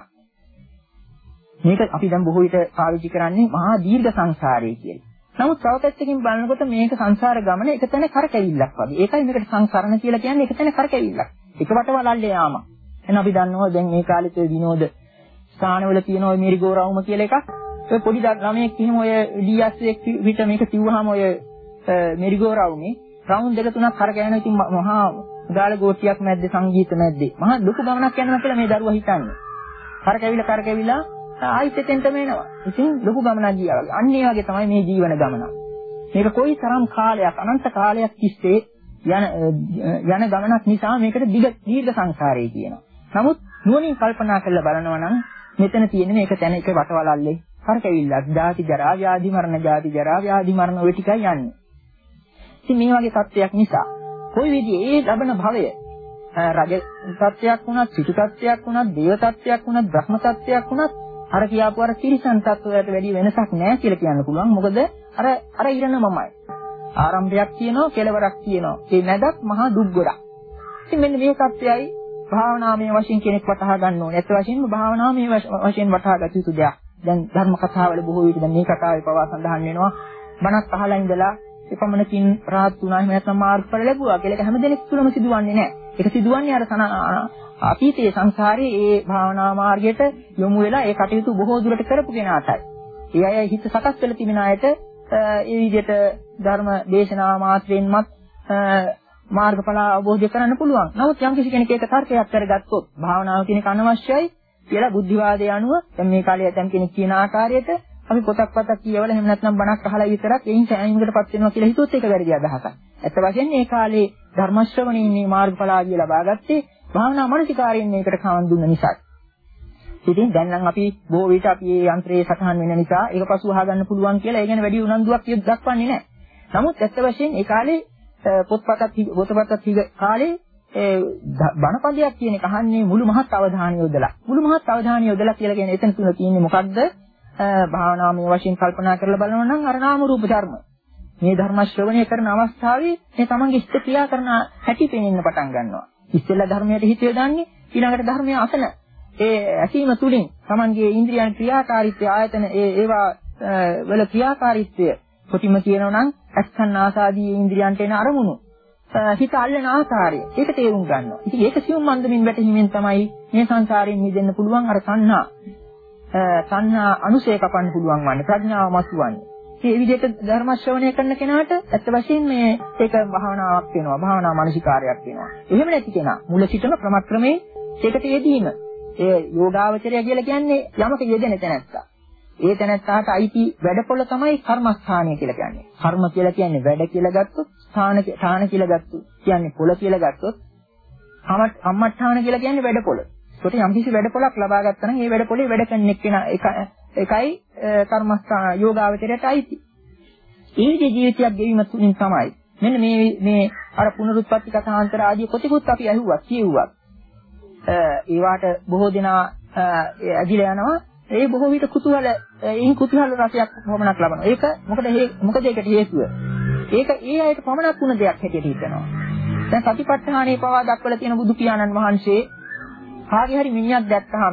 මේක අපි දැන් බොහෝ විට පාවිච්චි කරන්නේ මහා දීර්ඝ සංසාරය කියලා. නමුත් තව පැත්තකින් බලනකොට මේක සංසාර ගමන එක තැන කරකැවිල්ලක් වගේ. ඒකයි මේකට සංසරණ කියලා කියන්නේ එක තැන කරකැවිල්ලක්. එක වටවලල්ලේ යාම. එහෙනම් අපි දන්නවා දැන් මේ කාලේ ඔය විනෝද ස්ථානවල තියෙන ඔය මෙරිගෝ රවුම කියලා එකක්. ඔය පොඩි ළමයෙක් එහෙම ඔය ඩී එස් එක විතර මේක කිව්වහම ඔය මෙරිගෝ රවුමේ රවුම් දෙක තුනක් කරකැවෙන ඉතින් මහා ගාල ගෝටියක් මැද්දේ සංගීත මැද්දේ මහා ලොකු ගමනක් යනවා කියලා මේ දරුවා හිතන්නේ. කරකැවිලා කරකැවිලා ආයිත් එතෙන්ටම එනවා. ඉතින් ලොකු ගමනක් ගියා වගේ. අන්න ඒ වගේ තමයි මේ ජීවන ගමන. මේක කොයි තරම් කාලයක් අනන්ත කාලයක් තිස්සේ යන යන ගමනක් නිසා මේකට දීර්ඝ සංසාරය කියනවා. නමුත් නුවණින් කල්පනා කරලා බලනවා නම් මෙතන තියෙන මේක තැන එක වටවලල්ලේ කරකැවිල්ලක්. ජාති ජරා ව්‍යාධි මරණ ජාති ජරා ව්‍යාධි මරණ ඔය ටිකයි යන්නේ. ඉතින් මේ වගේ තත්ත්වයක් නිසා කොයි විදිහේ ඒ ලබන භවය රජ තත්ත්වයක් වුණත්, සිටු තත්ත්වයක් වුණත්, දේව තත්ත්වයක් වුණත්, බ්‍රහ්ම තත්ත්වයක් වුණත් අර කියාපු අර තිරිසන් තත්ත්වයට වැඩි වෙනසක් නැහැ කියලා කියන්න පුළුවන්. මොකද අර අර ඉරණමමයි. ආරම්භයක් තියෙනවා, කෙලවරක් තියෙනවා. ඒ මැදත් මහා දුක් ගොඩක්. ඉතින් මෙන්න මේ තත්ත්වයයි භාවනාමය වශයෙන් කෙනෙක් වටහා ගන්න ඕනේ. ඒත් වශයෙන්ම භාවනාමය වශයෙන් වටහා ගත යුතු දෙයක්. දැන් ධර්ම කතාවල බොහෝ විට දැන් මේ කතාවේ පවා සඳහන් වෙනවා. බණක් අහලා ඉඳලා එපමණකින් රාහත් වුණා එහෙම නැත්නම් මාර්ගඵල ලැබුවා කියලා. ඒක හැමදෙනෙක් තුලම සිදුවන්නේ නැහැ. ඒක සිදුවන්නේ අර අතීතයේ සංසාරයේ ඒ භාවනා මාර්ගයට යොමු වෙලා ඒ කටයුතු බොහෝ දුරට කරපු කෙනාටයි. ඒ අය හිත සකස් වෙලා තිබෙන අයට ඒ විදිහට ධර්ම දේශනා මාත්‍රයෙන්මත් මාර්ගඵල අවබෝධ කරගන්න පුළුවන්. නමුත් යම් කිසි කෙනෙක් ඒක තර්කයක් කරගත්තොත් භාවනාව කියන එක අනවශ්‍යයි කියලා බුද්ධිවාදයේ අනුව දැන් මේ කාලේ ඇතම් කෙනෙක් කියන ආකාරයට අපි පොතක් පතක් කියවලා එහෙම නැත්නම් බණක් අහලා විතරක් එයින් සෑහීමකටපත් වෙනවා කියලා හිතුවොත් ඒක වැරදි අදහසක්. ඇත්ත වශයෙන්ම මේ කාලේ ධර්ම ශ්‍රවණයෙන් මේ මාර්ගඵල ආදිය ලබා ගත්තේ භාවනා මානසිකාරයෙන් මේකට කාවන් දුන්න නිසා. ඉතින් දැන් නම් අපි බොහෝ විට අපි මේ යන්ත්‍රයේ සටහන් වෙන නිසා ඒක පසු අහගන්න පුළුවන් කියලා ඒ ගැන වැඩි උනන්දුවක් දක්වන්නේ නැහැ. නමුත් ඇත්ත වශයෙන් ඒ කාලේ පොත්පතක් පොතපතක් කාලේ බණපදයක් කියන එක අහන්නේ මුළු මහත් අවධානය යොදලා. මුළු මහත් අවධානය යොදලා කියලා කියන්නේ එතන තුන තියෙන්නේ මොකක්ද? භාවනාමය වශයෙන් කල්පනා කරලා බලනවා නම් අර නාම රූප ධර්ම. මේ ධර්ම ශ්‍රවණය කරන අවස්ථාවේ මේ තමන්ගේ ඉෂ්ට ක්‍රියා කරන හැටි පෙනෙන්න පටන් ගන්නවා. ඉස්සෙල්ලා ධර්මයට හිත යොදන්නේ ඊළඟට ධර්මය අසන ඒ ඇසීම තුලින් තමන්ගේ ඉන්ද්‍රියන් ක්‍රියාකාරීත්වය ආයතන ඒ ඒවා වල ක්‍රියාකාරීත්වය කොටිම කියනවා නම් අස්කන් ආසාදී ඉන්ද්‍රියන්ට එන අරමුණු හිත අල්ලන ආකාරය ඒක තේරුම් ගන්නවා. ඉතින් ඒක සියුම් මන්දමින් වැටහීමෙන් තමයි මේ සංසාරයෙන් මිදෙන්න පුළුවන් අර සංහා සංහා අනුසය කපන්න පුළුවන් වන්නේ ප්‍රඥාව මතුවන්නේ. මේ විදිහට ධර්ම ශ්‍රවණය කරන කෙනාට ඇත්ත වශයෙන් මේ ඒක භාවනාවක් වෙනවා. භාවනා මානසිකාරයක් වෙනවා. එහෙම නැති කෙනා මුල සිටම ක්‍රමක්‍රමයෙන් ඒකට යෙදීම. ඒ යෝගාවචරය කියලා කියන්නේ යමක යෙදෙන තැනැත්තා. ඒ තැනැත්තාට අයිති වැඩපොළ තමයි කර්මස්ථානය කියලා කියන්නේ. කර්ම කියලා කියන්නේ වැඩ කියලා ගත්තොත්, ස්ථාන ස්ථාන කියලා ගත්තොත්, කියන්නේ පොළ කියලා ගත්තොත්, අම්මඨාන කියලා කියන්නේ වැඩපොළ. ඒකට යම් කිසි වැඩපොළක් ලබා ගත්තා නම් ඒ වැඩපොළේ වැඩ කරන එක්කෙන එකයි කර්මස්ථාන යෝගාවචරයට අයිති. ඒ විදිහේ ජීවිතයක් ගෙවීම තුලින් තමයි මෙන්න මේ මේ අර පුනරුත්පත්ති කථාන්තර ආදී කොටිකුත් අපි ඇහුවා කියෙව්වා. ඒ වාට බොහෝ දෙනා ඇදිලා යනවා. ඒ බොහෝ විට කුතුහල එයින් කුතුහල රසයක් පමණක් ලබනවා. ඒක මොකද මොකද ඒකට හේතුව? ඒක ඒ අයට පමණක් වුණ දෙයක් හැටියට හිතනවා. දැන් සතිපට්ඨානයේ පවා දක්වලා තියෙන බුදු පියාණන් වහන්සේ කාගේ හරි මිනිහක් දැක්කහම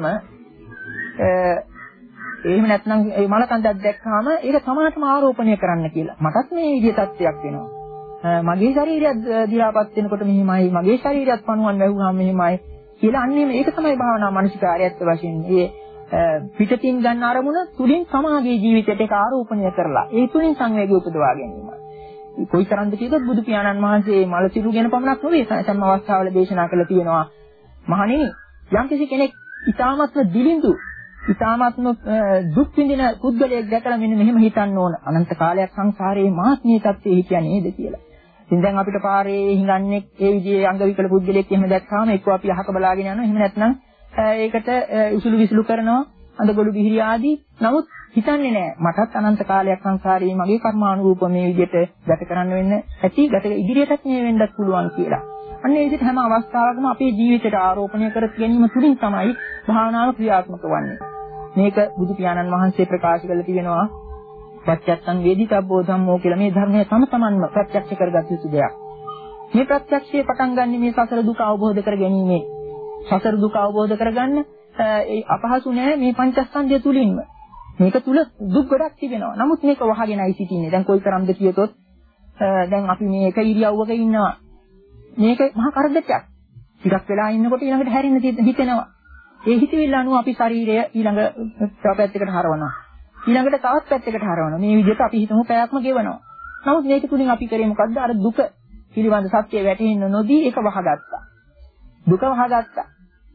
එහෙම නැත්නම් ඒ මලකන්දක් දැක්කහම ඒක සමානටම ආරෝපණය කරන්න කියලා. මටත් මේ විදිහේ තත්ත්වයක් වෙනවා. මගේ ශරීරයත් දිලාපත් වෙනකොට මෙහිමයි, මගේ ශරීරයත් පණුවන් වැහුවාම මෙහිමයි කියලා අන්නේ මේක තමයි භාවනා මානසිකාරයත් වශයෙන්. ඒ පිටතින් ගන්න අරමුණ තුලින් සමාගයේ ජීවිතයට ඒක ආරෝපණය කරලා ඒ තුලින් සංවේගය උපදවා ගැනීම. කොයිතරම්ද කියතොත් බුදු පියාණන් වහන්සේ මලසිරු ගැන පමණක් නෙවෙයි සෑම අවස්ථාවල දේශනා කළා තියෙනවා. මහණෙනි යම්කිසි කෙනෙක් ඊ타මත්ම දිලිඳු ඉතාමත්ම දුක් විඳින පුද්ගලයෙක් දැකලා මෙන්න මෙහෙම හිතන්න ඕන. අනන්ත කාලයක් සංසාරේ මාත් මේ තත්ත්වයේ හිටියා නේද කියලා. ඉතින් දැන් අපිට පාරේ හිඟන්නේ ඒ විදිහේ අංග විකල පුද්ගලයෙක් එහෙම දැක්කාම එක්ක අපි අහක බලාගෙන යනවා. එහෙම නැත්නම් ඒකට උසුළු විසුළු කරනවා. අඳගොළු බිහිරි ආදී. නමුත් හිතන්නේ නැහැ මටත් අනන්ත කාලයක් සංසාරේ මගේ කර්මානුරූප මේ විදිහට ගත කරන්න වෙන්න ඇති. ගත ඉදිරියටත් මේ වෙන්නත් පුළුවන් කියලා. අන්න ඒ විදිහට හැම අවස්ථාවකම අපේ ජීවිතයට ආරෝපණය කර ගැනීම තුලින් තමයි භාවනාව ක්‍රියාත්මක වන්නේ. මේක බුදු පියාණන් වහන්සේ ප්‍රකාශ කරලා තිබෙනවා ප්‍රත්‍යක්ෂං වේදිතබ්බෝ ධම්මෝ කියලා. මේ ධර්මය තම තමන්ම ප්‍රත්‍යක්ෂ කරගත යුතු දෙයක්. මේ ප්‍රත්‍යක්ෂයේ පටන් ගන්න මේ සසර දුක අවබෝධ කර ගැනීමෙන්. සසර දුක අවබෝධ කරගන්න ඒ අපහසු නෑ මේ පංචස්කන්ධය තුලින්ම. මේක තුල දුක් ගොඩක් තිබෙනවා. නමුත් මේක වහගෙනයි සිටින්නේ. දැන් කොයිතරම්ද කියතොත් දැන් අපි මේක ඉරියව්වක ඉන්නවා. මේක මහා කරදරයක්. ටිකක් වෙලා ඉන්නකොට ඊළඟට හැරෙන්න හිතෙනවා. ඒ හිතවිල්ල අනුව අපි ශරීරය ඊළඟ තව පැත්තකට හරවනවා. ඊළඟට තවත් පැත්තකට හරවනවා. මේ විදිහට අපි හිතමු පැයක්ම ගෙවනවා. නමුත් මේක තුලින් අපි කරේ මොකද්ද? අර දුක පිළිබඳ සත්‍ය වැටහෙන්න නොදී ඒක වහගත්තා. දුක වහගත්තා.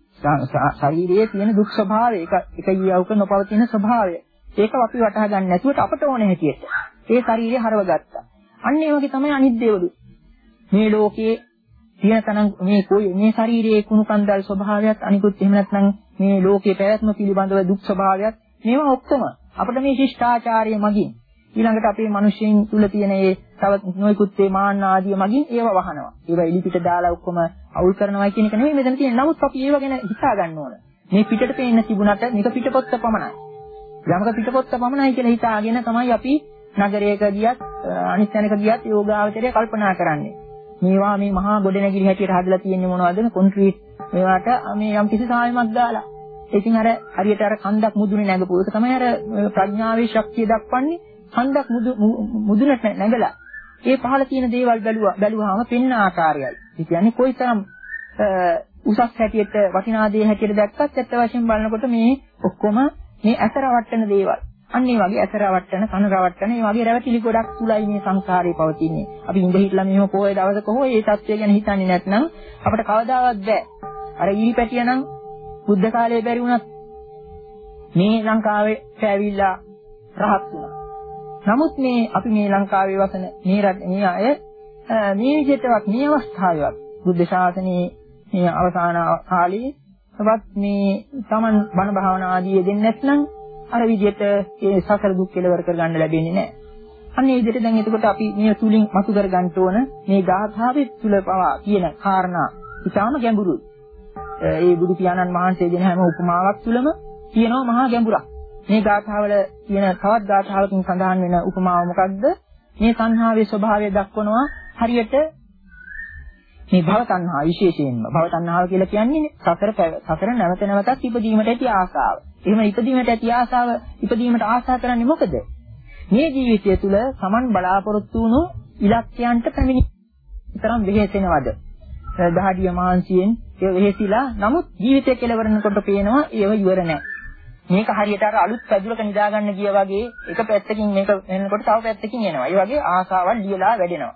ශරීරයේ තියෙන දුක් ස්වභාවය, ඒක එක ඊයවක නොපවතින ස්වභාවය. ඒක අපි වටහා ගන්න නැතුවට අපට ඕන හැටියට ඒ ශරීරය හරවගත්තා. අන්න ඒ වගේ තමයි අනිත් දේවලු. මේ ලෝකයේ තියෙන තනං මේ කොයි මේ ශරීරයේ කුණු කන්දල් ස්වභාවයත් අනිකුත් එහෙම නැත්නම් මේ ලෝකයේ පැවැත්ම පිළිබඳව දුක් ස්වභාවයත් මේවා ඔක්කොම අපිට මේ ශිෂ්ටාචාරය මගින් ඊළඟට අපේ මිනිස්යන් තුල තියෙන ඒ තව නොයිකුත් ඒ මාන්න ආදිය මගින් ඒවා වහනවා. ඒවා එලිපිට දාලා ඔක්කොම අවුල් කරනවා කියන එක නෙමෙයි මෙතන තියෙන්නේ. නමුත් අපි ඒව ගැන හිතා ගන්න ඕන. මේ පිටට පේන්න තිබුණාට මේක පිටපොත්ත පමණයි. යමක පිටපොත්ත පමණයි කියලා හිතාගෙන තමයි අපි නගරයක ගියත් අනිත් තැනක ගියත් යෝගාවචරය කල්පනා කරන්නේ. මේවා මේ මහා ගොඩනැගිලි හැටියට හදලා තියෙන්නේ මොනවද? කොන්ක්‍රීට් මේවට මේ යම් කිසි සායමක් දාලා. ඉතින් අර හරියට අර කන්දක් මුදුනේ නැගපු එක තමයි අර ප්‍රඥාවේ ශක්තිය දක්වන්නේ. කන්දක් මුදුනට නැගලා ඒ පහළ තියෙන දේවල් බැලුවා බැලුවාම පෙනෙන ආකාරයයි. ඒ කියන්නේ කොයිතරම් උසස් හැටියට වටිනා දේ හැටියට දැක්කත් ඇත්ත වශයෙන් බලනකොට මේ ඔක්කොම මේ ඇස රවට්ටන දේවල්. අන්න ඒ වගේ ඇස රවට්ටන, කන රවට්ටන, මේ වගේ රැවටිලි ගොඩක් තුලයි මේ සංසාරේ පවතින්නේ. අපි ඉඳ හිටලා මෙහෙම පොයේ දවසක හෝ මේ தත්ත්වය ගැන හිතන්නේ නැත්නම් අපිට කවදාවත් බෑ. අර ඊපැටිය නම් බුද්ධ කාලයේ බැරි වුණත් මේ ලංකාවට ඇවිල්ලා රහත් වුණා. නමුත් මේ අපි මේ ලංකාවේ වසන මේ රට මේ අය මේ විදිහටවත් මේ අවස්ථාවේවත් බුද්ධ ශාසනයේ මේ අවසාන කාලයේවත් මේ Taman බණ භාවනා ආදී දෙන්නේ නැත්නම් අර විදිහට ඒ සසර දුක් කෙලවර කරගන්න ලැබෙන්නේ නැහැ. අන්න ඒ විදිහට දැන් එතකොට අපි මේ තුලින් මතු කර ගන්න ඕන මේ ගාථාවේ තුල පවා කියන කාරණා ඉතාම ගැඹුරුයි. ඒ බුදු පියාණන් වහන්සේ දෙන හැම උපමාවක් තුලම තියෙනවා මහා ගැඹුරක්. මේ ගාථාවල තියෙන තවත් ගාථාවකින් සඳහන් වෙන උපමාව මොකක්ද? මේ තණ්හාවේ ස්වභාවය දක්වනවා හරියට මේ භව තණ්හා විශේෂයෙන්ම භව තණ්හාව කියලා කියන්නේ සතර සතර නැවත නැවතත් ඉපදීමට ඇති ආසාව. එහෙම ඉපදීමට ඇති ආසාව ඉපදීමට ආසා කරන්නේ මොකද? මේ ජීවිතය තුළ Taman බලාපොරොත්තු වුණු ඉලක්කයන්ට පැමිණි තරම් වෙහෙසෙනවද? දහඩිය මහන්සියෙන් ඒ වෙහෙසිලා නමුත් ජීවිතය කෙලවරනකොට පේනවා ඒව ඉවර නැහැ. මේක හරියට අර අලුත් පැදුරක නිදා ගන්න ගිය වගේ එක පැත්තකින් මේක එනකොට තව පැත්තකින් එනවා. ඒ වගේ ආසාවල් ලියලා වැඩෙනවා.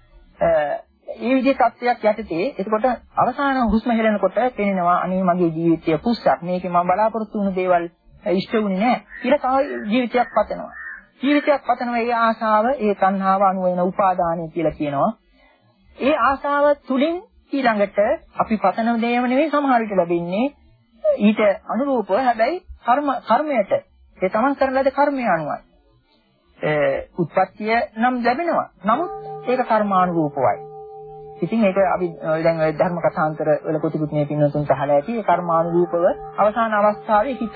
ඒ විදිහේ තත්ත්වයක් යටතේ එතකොට අවසාන හුස්ම හෙලනකොට පේනවා අනේ මගේ ජීවිතය පුස්සක්. මේකේ මම බලාපොරොත්තු වුණු දේවල් ඉෂ්ට වුණේ නැහැ. ඊට තව ජීවිතයක් පතනවා. ජීවිතයක් පතනවා ඒ ආසාව ඒ තණ්හාව අනුව එන උපාදානය කියලා කියනවා. ඒ ආසාව තුලින් ඊළඟට අපි පතන දේම නෙවෙයි සමහර විට ලැබෙන්නේ ඊට අනුරූපව හැබැයි කර්ම කර්මයට ඒ තමන් කරන ලද කර්මය අනුවයි. ඒ උත්පත්තිය නම් ලැබෙනවා. නමුත් ඒක කර්මානුරූපවයි. ඉතින් ඒක අපි දැන් ඔය ධර්ම කථාන්තර වල කොටිකුත් මේ පින්නතුන්ට අහලා ඇති. ඒ කර්මානුරූපව අවසාන අවස්ථාවේ හිත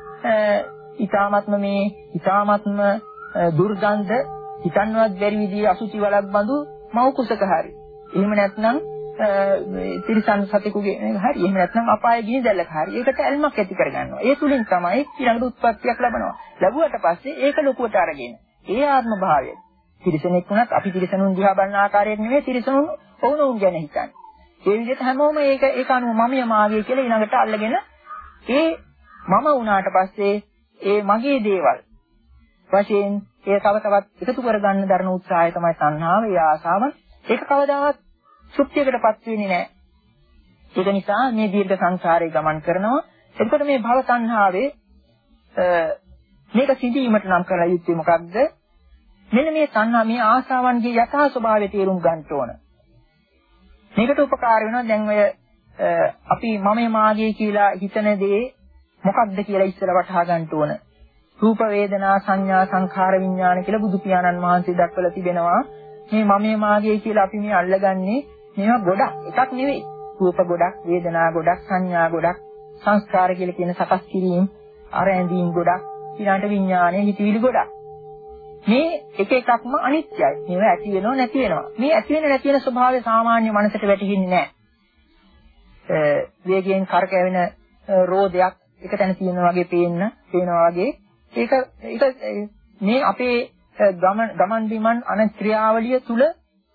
ඊ타ත්ම මේ ඊ타ත්ම දුර්ගන්ධ හිතන්නවත් බැරි විදිහේ අසුචි වලක් බඳු මව් කුසක හරි. එහෙම නැත්නම් තිරිසන් සතෙකුගේ හරි එහෙම නැත්නම් අපායේ ගිනි දැල්ලක හරි ඒකට ඇල්මක් ඇති කරගන්නවා. ඒ තුලින් තමයි ඊළඟට උත්පත්තියක් ලැබෙනවා. ලැබුවට පස්සේ ඒක ලොකුවට අරගෙන ඒ ආත්ම භාවය තිරිසනෙක් වුණත් අපි තිරිසනුන් දිහා බලන ආකාරයට නෙවෙයි තිරිසනුන් ඔවුනොවුන් ගැන හිතන්නේ. ඒ විදිහට හැමෝම ඒක ඒක අනුව මමිය මාගේ කියලා ඊළඟට අල්ලගෙන ඒ මම වුණාට පස්සේ ඒ මගේ දේවල් වශයෙන් ඒ තව තවත් එකතු කරගන්න දරන උත්සාහය තමයි තණ්හාව, ඒ ආසාව. ඒක කවදාවත් සුක්තියකටපත් වෙන්නේ නැහැ. ඒක නිසා මේ දීර්ඝ සංසාරේ ගමන් කරනවා. එතකොට මේ භව තණ්හාවේ මේක සිඳීමට නම් කරලා යුත්තේ මොකක්ද? මෙන්න මේ තණ්හා මේ ආසාවන්ගේ යථා ස්වභාවය තේරුම් ගන්න ඕන. මේකට උපකාර වෙනවා දැන් ඔය අපි මමයේ මාගේ කියලා හිතන දේ මොකක්ද කියලා ඉස්සෙල්ලා වටහා ගන්න ඕන. රූප වේදනා සංඥා සංඛාර විඥාන කියලා බුදු පියාණන් වහන්සේ දක්වලා තිබෙනවා. මේ මමයේ මාගේ කියලා අපි මේ අල්ලගන්නේ මේවා ගොඩක් එකක් නෙවෙයි. රූප ගොඩක්, වේදනා ගොඩක්, සංඥා ගොඩක්, සංස්කාර කියලා කියන සකස් කිරීම, අර ඇඳීම් ගොඩක්, ඊළඟට විඥානය, හිතවිලි ගොඩක්. මේ එක එකක්ම අනිත්‍යයි. මේවා ඇති වෙනව නැති වෙනවා. මේ ඇති වෙන නැති වෙන ස්වභාවය සාමාන්‍ය මනසට වැටහෙන්නේ නැහැ. වේගයෙන් කරකැවෙන රෝදයක් එක තැන තියෙනවා වගේ පේන්න, පේනවා වගේ. ඒක ඒක මේ අපේ ගමන් ගමන් බිමන් අනක්‍රියාවලිය තුල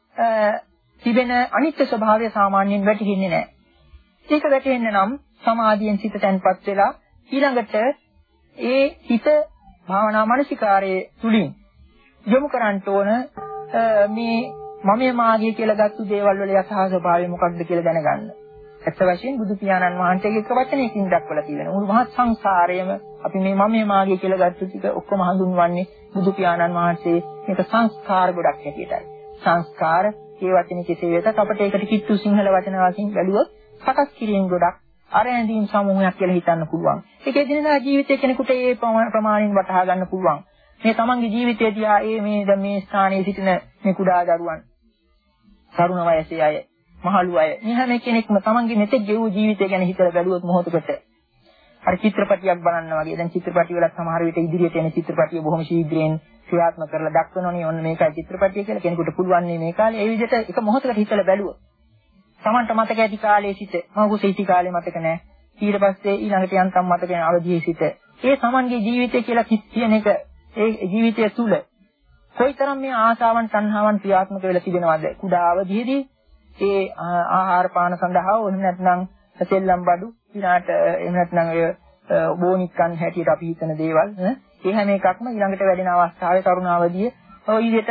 තිබෙන අනිත්‍ය ස්වභාවය සාමාන්‍යයෙන් වැටහෙන්නේ නැහැ. ඒක වැටෙන්න නම් සමාධියෙන් සිත තැන්පත් වෙලා ඊළඟට ඒ හිත භාවනා මානසිකාරයේ තුලින් යොමු කරන්න ඕන මේ මමයේ මාගේ කියලා ගත්තු දේවල් වල යථා ස්වභාවය මොකක්ද කියලා දැනගන්න. ඇත්ත වශයෙන් බුදු පියාණන් වහන්සේගේ එක වචනයකින් දක්වලා තියෙනවා. මුළු මහත් සංසාරයේම අපි මේ මමයේ මාගේ කියලා ගත්තු ටික ඔක්කොම හඳුන්වන්නේ බුදු පියාණන් වහන්සේ මේක සංස්කාර ගොඩක් හැටියටයි. සංස්කාර ඒ වචනේ කෙසේ වෙතත් අපිට ඒකට කිට්ටු සිංහල වචන වලින් බැලුවොත් සකස් කිරීම ගොඩක් අර ඇඳීම් සමූහයක් කියලා හිතන්න පුළුවන්. ඒක එදිනදා ජීවිතයේ කෙනෙකුට ඒ ප්‍රමාණයෙන් වටහා ගන්න පුළුවන්. මේ තමන්ගේ ජීවිතයේ දිහා ඒ මේ දැන් මේ ස්ථානයේ සිටින මේ කුඩා දරුවන්, තරුණ වයසේ අය, මහලු අය, මේ හැම කෙනෙක්ම තමන්ගේ මෙතෙක් ගෙවූ ජීවිතය ගැන හිතලා බැලුවොත් මොහොතකට අර චිත්‍රපටියක් බලන්න වගේ. දැන් චිත්‍රපටි වල සමහර විට ඉදිරියට එන චිත්‍රපටිය බොහොම ශීඝ්‍රයෙන් ක්‍රියාත්මක කරලා දක්වනෝනේ. ඔන්න මේකයි චිත්‍රපටිය කියලා කෙනෙකුට පුළුවන් මේ කාලේ ඒ විදිහට එක මොහොතකට හිතලා බැලුවොත් තමන්ට මතක ඇති කාලයේ සිට මම කුසීති කාලේ මතක නැහැ. ඊට පස්සේ ඊළඟට යන්තම් මතක යන අවධියේ සිට ඒ තමන්ගේ ජීවිතය කියලා කියන එක ඒ ජීවිතය තුළ කොයිතරම් මේ ආසාවන් තණ්හාවන් ක්‍රියාත්මක වෙලා තිබෙනවද? කුඩා අවධියේදී ඒ ආහාර පාන සඳහා එහෙම නැත්නම් සෙල්ලම් බඩු ඊළාට එහෙම නැත්නම් ඔය බෝනික්කන් හැටියට අපි හිතන දේවල් ඒ හැම එකක්ම ඊළඟට වැඩෙන අවස්ථාවේ තරුණ අවධියේ ඔය විදිහට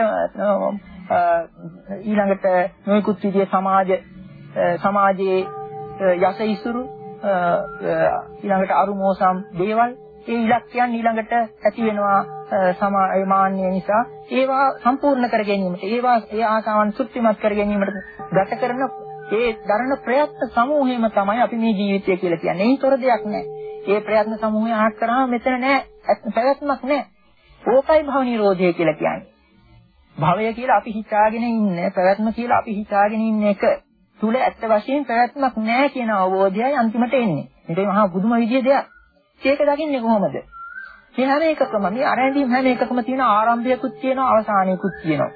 ඊළඟට නොයෙකුත් විදිහේ සමාජ සමාජයේ යස ඉසුරු ඊළඟට අරුමෝසම් දේවල් ඒ ඉලක්කයන් ඊළඟට ඇති වෙනවා සමාමාන්‍ය නිසා ඒවා සම්පූර්ණ කර ගැනීමට ඒවා ඒ ආසාවන් සුත්‍තිමත් කර ගැනීමට ගත කරන ඒ දරන ප්‍රයත්න සමූහයම තමයි අපි මේ ජීවිතය කියලා කියන්නේ. ඒතොර දෙයක් නැහැ. ඒ ප්‍රයත්න සමූහය අහක් කරාම මෙතන නැහැ. පැවැත්මක් නැහැ. ඕකයි භව නිරෝධය කියලා කියන්නේ. භවය කියලා අපි හිතාගෙන ඉන්නේ පැවැත්ම කියලා අපි හිතාගෙන ඉන්න එක තුල ඇත්ත වශයෙන් පැවැත්මක් නැහැ කියන අවබෝධයයි අන්තිමට එන්නේ. මේක මහා පුදුම විදිය දෙයක්. ඒක දකින්නේ කොහොමද? මේ හැම එකකම මේ ආරම්භයම හැම එකකම තියෙන ආරම්භයකුත් තියෙනවා අවසානයකුත් තියෙනවා.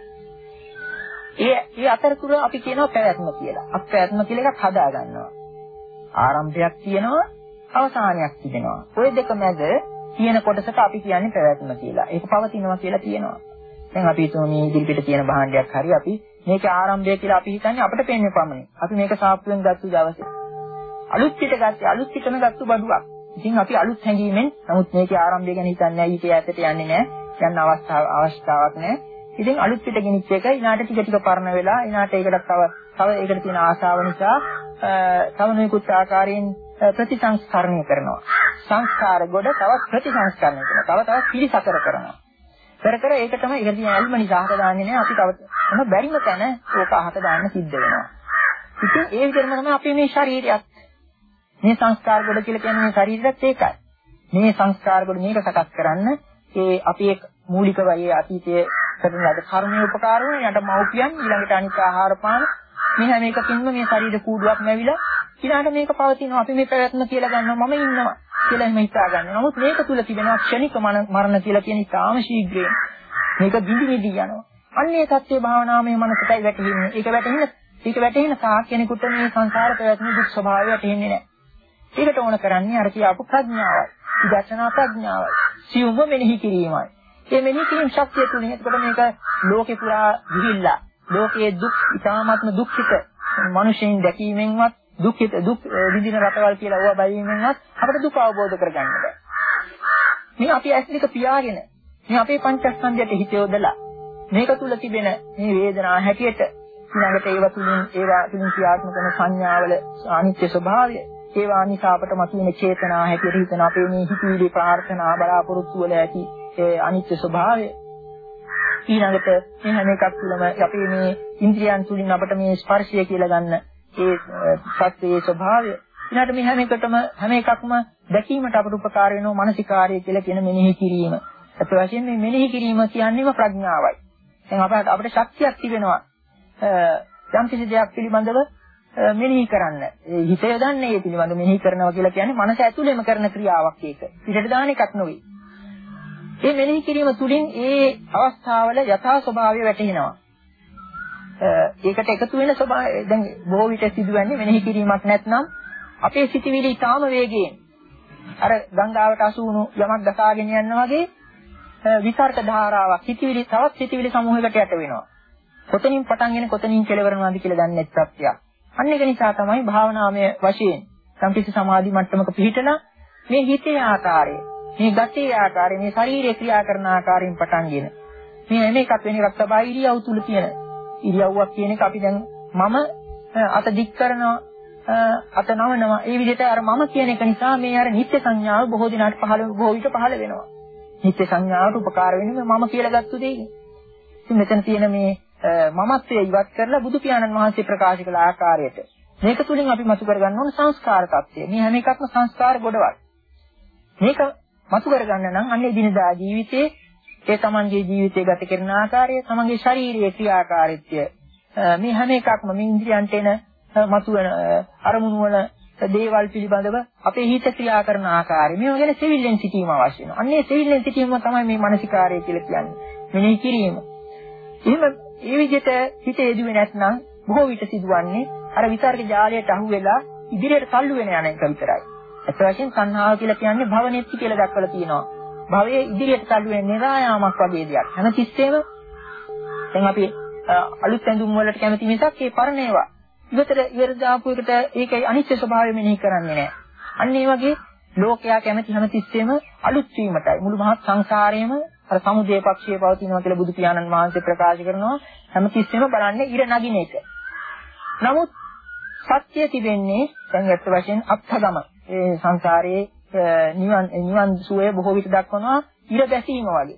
ඒ ඒ අතරතුර අපි කියනවා පැවැත්ම කියලා. අපි පැවැත්ම කියලා එකක් හදා ගන්නවා. ආරම්භයක් තියෙනවා අවසානයක් තිබෙනවා. ওই දෙක මැද තියෙන කොටසට අපි කියන්නේ පැවැත්ම කියලා. ඒක පවතිනවා කියලා කියනවා. දැන් අපි හිතමු මේ ඉදිරිපිට තියෙන භාණ්ඩයක් හරි අපි මේක ආරම්භය කියලා අපි හිතන්නේ අපිට පේන්නේ පමණයි. අපි මේක සාප්පුවෙන් ගත්ත දවසේ අලුත් පිට ගත්තේ අලුත් පිටම ගත්ත බඩුවක්. ඉතින් අපි අලුත් හැඟීමෙන් නමුත් මේකේ ආරම්භය ගැන හිතන්නේ නැහැ. ඊට ඈතට යන්නේ නැහැ. යන්න අවස්ථාව අවස්ථාවක් නැහැ. ඉතින් අලුත් පිට ගෙනිච්ච එක ඊනාට ටික ටික පරණ වෙලා ඊනාට ඒකට තව තව ඒකට තියෙන ආශාව නිසා තව නොයෙකුත් ආකාරයෙන් ප්‍රතිසංස්කරණය කරනවා. සංස්කාර ගොඩ තව ප්‍රතිසංස්කරණය කරනවා. තව තවත් පිළිසකර කරනවා. කර කර ඒක තමයි ඒක තියෙන ඇල්ම නිසා අහක දාන්නේ නැහැ. අපි තව මොන බැරිම තැන ඕක අහක දාන්න සිද්ධ වෙනවා. ඉතින් ඒ විදිහම තමයි අපේ මේ ශරීරයත් මේ සංස්කාර ගොඩ කියලා කියන්නේ මේ ශරීරයත් ඒකයි. මේ සංස්කාර ගොඩ මේක සකස් කරන්න ඒ අපි මූලික වයේ අතීතයේ කරන ලද කර්මයේ උපකාර වෙන යට මව්පියන් ඊළඟට අනිත් ආහාර පාන මේ හැම එකකින්ම මේ ශරීර කූඩුවක් නැවිලා ඊළඟට මේක පවතිනවා. අපි මේ පැවැත්ම කියලා ගන්නවා මම ඉන්නවා කියලා එහෙම හිතා ගන්නවා. නමුත් මේක තුල තිබෙනවා ක්ෂණික මරණ කියලා කියන ඉතාම ශීඝ්‍රයෙන් මේක දිවි දිවි යනවා. අන්නේ தත්ත්වේ භාවනාවේ මනසටයි වැටෙන්නේ. ඒක වැටෙන ඒක වැටෙන සාක් කෙනෙකුට මේ සංසාර පැවැත්ම දුක් ස්වභාවය වැටෙන්නේ නැහැ. ඒකට ඕන කරන්නේ අර කියාපු ප්‍රඥාවයි. විදර්ශනා ප්‍රඥාවයි. සියුම්ව මෙනෙහි කිරීමයි. මේ මෙනෙහි කිරීම ශක්තිය තුලින් එතකොට මේක ලෝකේ පුරා ගිහිල්ලා ලෝකයේ දුක් ඉතාමත්ම දුක්ඛිත මිනිසෙන් දැකීමෙන්වත් දුක්ඛිත දුක් විඳින රටවල් කියලා ඕවා බැලීමෙන්වත් අපිට දුක අවබෝධ කරගන්න බෑ. මේ අපි ඇස් දෙක පියාගෙන මේ අපේ පංචස්කන්ධයට හිත යොදලා මේක තුල තිබෙන මේ වේදනා හැටියට ඊළඟට ඒවා තුලින් ඒවා තුලින් ක්‍රියාත්මක කරන සංඥාවල අනිත්‍ය ස්වභාවය ඒවා නිසා අපට මතුවෙන චේතනා හැටියට හිතන අපේ මේ හිතවිලි ප්‍රාර්ථනා බලාපොරොත්තු වල ඇති ඒ අනිත්‍ය ස්වභාවය ඊළඟට මේ හැම එකක් තුළම අපේ මේ ඉන්ද්‍රියන් තුලින් අපට මේ ස්පර්ශය කියලා ගන්න ඒ සත්‍යයේ ස්වභාවය ඊළඟට මේ හැම එකටම හැම එකක්ම දැකීමට අපට උපකාර වෙනවා මානසිකාර්යය කියලා කියන මෙනෙහි කිරීම. ඒත් වශයෙන් මේ මෙනෙහි කිරීම කියන්නේම ප්‍රඥාවයි. දැන් අපට අපිට ශක්තියක් තිබෙනවා යම් කිසි දෙයක් පිළිබඳව මෙනෙහි කරන්න. ඒ හිත යොදන්නේ ඒ පිළිබඳව මෙනෙහි කරනවා කියලා කියන්නේ මනස ඇතුළේම කරන ක්‍රියාවක් ඒක. පිටට දාන එකක් නෙවෙයි. මේ මෙනෙහි කිරීම තුළින් ඒ අවස්ථාවල යථා ස්වභාවය වැටහෙනවා. ඒකට එකතු වෙන ස්වභාවය දැන් බොහෝ විට සිදුවන්නේ මෙනෙහි කිරීමක් නැත්නම් අපේ සිතිවිලි ඊටාම වේගයෙන් අර ගංගාවට අසු වුණු යමක් ගසාගෙන යනවා වගේ විතර්ක ධාරාවක් සිතිවිලි තවත් සිතිවිලි සමූහයකට යට වෙනවා. කොතනින් පටන්ගෙන කොතනින් කෙලවර වෙනවද කියලා දන්නේ නැති තත්ත්වයක්. අන්න ඒක නිසා තමයි භාවනාමය වශයෙන් සම්පිත සමාධි මට්ටමක පිහිටලා මේ හිතේ ආකාරය, මේ ගතේ ආකාරය, මේ ශරීරයේ ක්‍රියා කරන ආකාරයෙන් පටන්ගෙන මේ මේකත් වෙන එකක් තමයි ඉරියව් තුල තියෙන ඉරියව්වක් කියන එක අපි දැන් මම අත දික් කරනවා අත නවනවා ඒ විදිහට අර මම කියන එක නිසා මේ අර නිත්‍ය සංඥාව බොහෝ දිනකට පහළ බොහෝ විට පහළ වෙනවා. නිත්‍ය සංඥාවට උපකාර වෙන්නේ මම කියලා ගත්ත දෙයක. ඉතින් මෙතන තියෙන මේ මමත්වයේ ඉවත් කරලා බුදු පියාණන් වහන්සේ ප්‍රකාශ කළ ආකාරයට මේක තුලින් අපි මතු කරගන්න ඕන සංස්කාර tattya. මේ හැම එකක්ම සංස්කාර ගොඩවල්. මේක මතු කරගන්න නම් අන්නේ දිනදා ජීවිතයේ ඒ තමන්ගේ ජීවිතය ගත කරන ආකාරය, තමන්ගේ ශාරීරික ක්‍රියාකාරීත්වය මේ හැම එකක්ම මේ ඉන්ද්‍රියන්ට එන මතුවන අරමුණු වල දේවල් පිළිබඳව අපේ හිත ක්‍රියා කරන ආකාරය මේව ගැන සිවිල්ලෙන් සිටීම අවශ්‍ය වෙනවා. අන්නේ සිවිල්ලෙන් සිටීම තමයි මේ මානසිකාර්යය කියලා කියන්නේ. මෙනෙහි කිරීම. එහෙම ඒ විදිහට හිත යෙදුවේ නැත්නම් බොහෝ විට සිදුවන්නේ අර විතර්ක ජාලයට අහු වෙලා ඉදිරියට තල්ලු වෙන යන එක විතරයි. ඒත් වශයෙන් සංහාව කියලා කියන්නේ භවනෙත්ති කියලා දක්වලා තියෙනවා. භවයේ ඉදිරියට තල්ලු වෙන නිරායාමක් වගේ දෙයක්. හැම තිස්සෙම දැන් අපි අලුත් ඇඳුම් වලට කැමති මිසක් ඒ පරණ ඒවා ඉවතට ඉවර දාපු එකට ඒකයි අනිත්‍ය ස්වභාවය මෙනෙහි කරන්නේ නැහැ. අන්න ඒ වගේ ලෝකයා කැමති හැම තිස්සෙම අලුත් වීමටයි. මුළු මහත් සංසාරයේම අර සමුදේ පක්ෂයේ පවතිනවා කියලා බුදු පියාණන් වහන්සේ ප්‍රකාශ කරනවා. හැම තිස්සෙම බලන්නේ ඉර නගින එක. නමුත් සත්‍ය තිබෙන්නේ දැන් ඇත්ත වශයෙන් අත්ථගම. ඒ සංසාරයේ නිවන් නිවන් සුවය බොහෝ විට දක්වනවා ඉර බැසීම වගේ.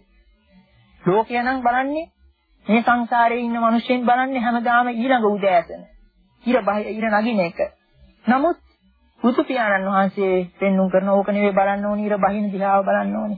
ලෝකයා නම් බලන්නේ මේ සංසාරයේ ඉන්න මිනිස්සුන් බලන්නේ හැමදාම ඊළඟ උදෑසන. ඉර බය ඉර නගින එක. නමුත් බුදු පියාණන් වහන්සේ පෙන්눔 කරන ඕක නෙවෙයි බලන්න ඕනේ ඉර බහින දිහාව බලන්න ඕනේ.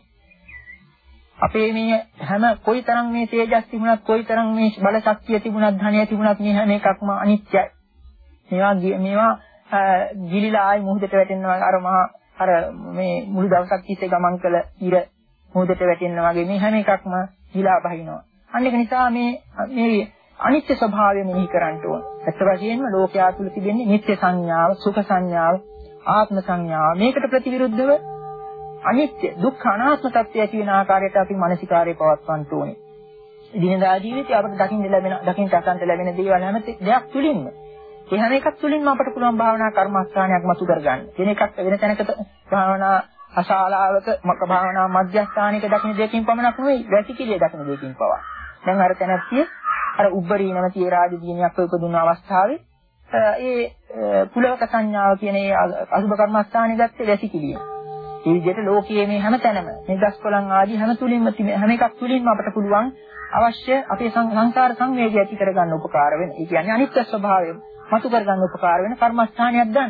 අපේ මේ හැම කොයිතරම් මේ තේජස් තිබුණත් කොයිතරම් මේ බල ශක්තිය තිබුණත් ධනය තිබුණත් මේ හැම එකක්ම අනිත්‍යයි. මේවා මේවා ගිලිලා ආයි මුහුදට වැටෙනවා අර මහා අර මේ මුළු දවසක් තිස්සේ ගමන් කළ ඉර මුහුදට වැටෙනවා වගේ මේ හැම එකක්ම ගිලා බහිනවා. අන්න ඒක නිසා මේ මේ අනිත්‍ය ස්වභාවය මෙහි කරන්න ඕන. ඇත්ත වශයෙන්ම ලෝකයා තුල තිබෙන්නේ නිත්‍ය සංඥාව, සුඛ සංඥාව, ආත්ම සංඥාව. මේකට ප්‍රතිවිරුද්ධව අනිත්‍ය, දුක්ඛ, අනාත්ම තත්ත්වය ඇති වෙන ආකාරයට අපි මානසිකාර්යය පවත්වන්න ඕනේ. දිනදා ජීවිතේ අපිට දකින්න ලැබෙන, දකින්න අසන්න ලැබෙන දේවල් හැම දෙයක් තුලින්ම, ඒ හැම එකක් තුලින්ම අපිට පුළුවන් භාවනා කර්මස්ථානයක් මතු කරගන්න. වෙන එකක් වෙන තැනකට භාවනා අශාලාවක, මක භාවනා මධ්‍යස්ථානික දකින්න දෙකකින් පමණක් නෙවෙයි, වැසිකිළිය දකින්න දෙකකින් පවා. දැන් අර තැනක්තිය අර උබ්බරී නැමැති රාජ දිනියක් උපදුන අවස්ථාවේ ඒ පුලවක සංඥාව කියන ඒ අසුබ කර්මස්ථානෙ ගත්තේ වැසිකිළිය. මේ විදිහට ලෝකයේ මේ හැම තැනම මේ ගස්කොළන් ආදී හැම තුලින්ම හැම එකක් තුලින්ම අපට පුළුවන් අවශ්‍ය අපේ සංසාර සංවේගය ඇති කරගන්න උපකාර වෙන. ඒ කියන්නේ අනිත්‍ය ස්වභාවය මතු කරගන්න උපකාර වෙන කර්මස්ථානයක් ගන්න.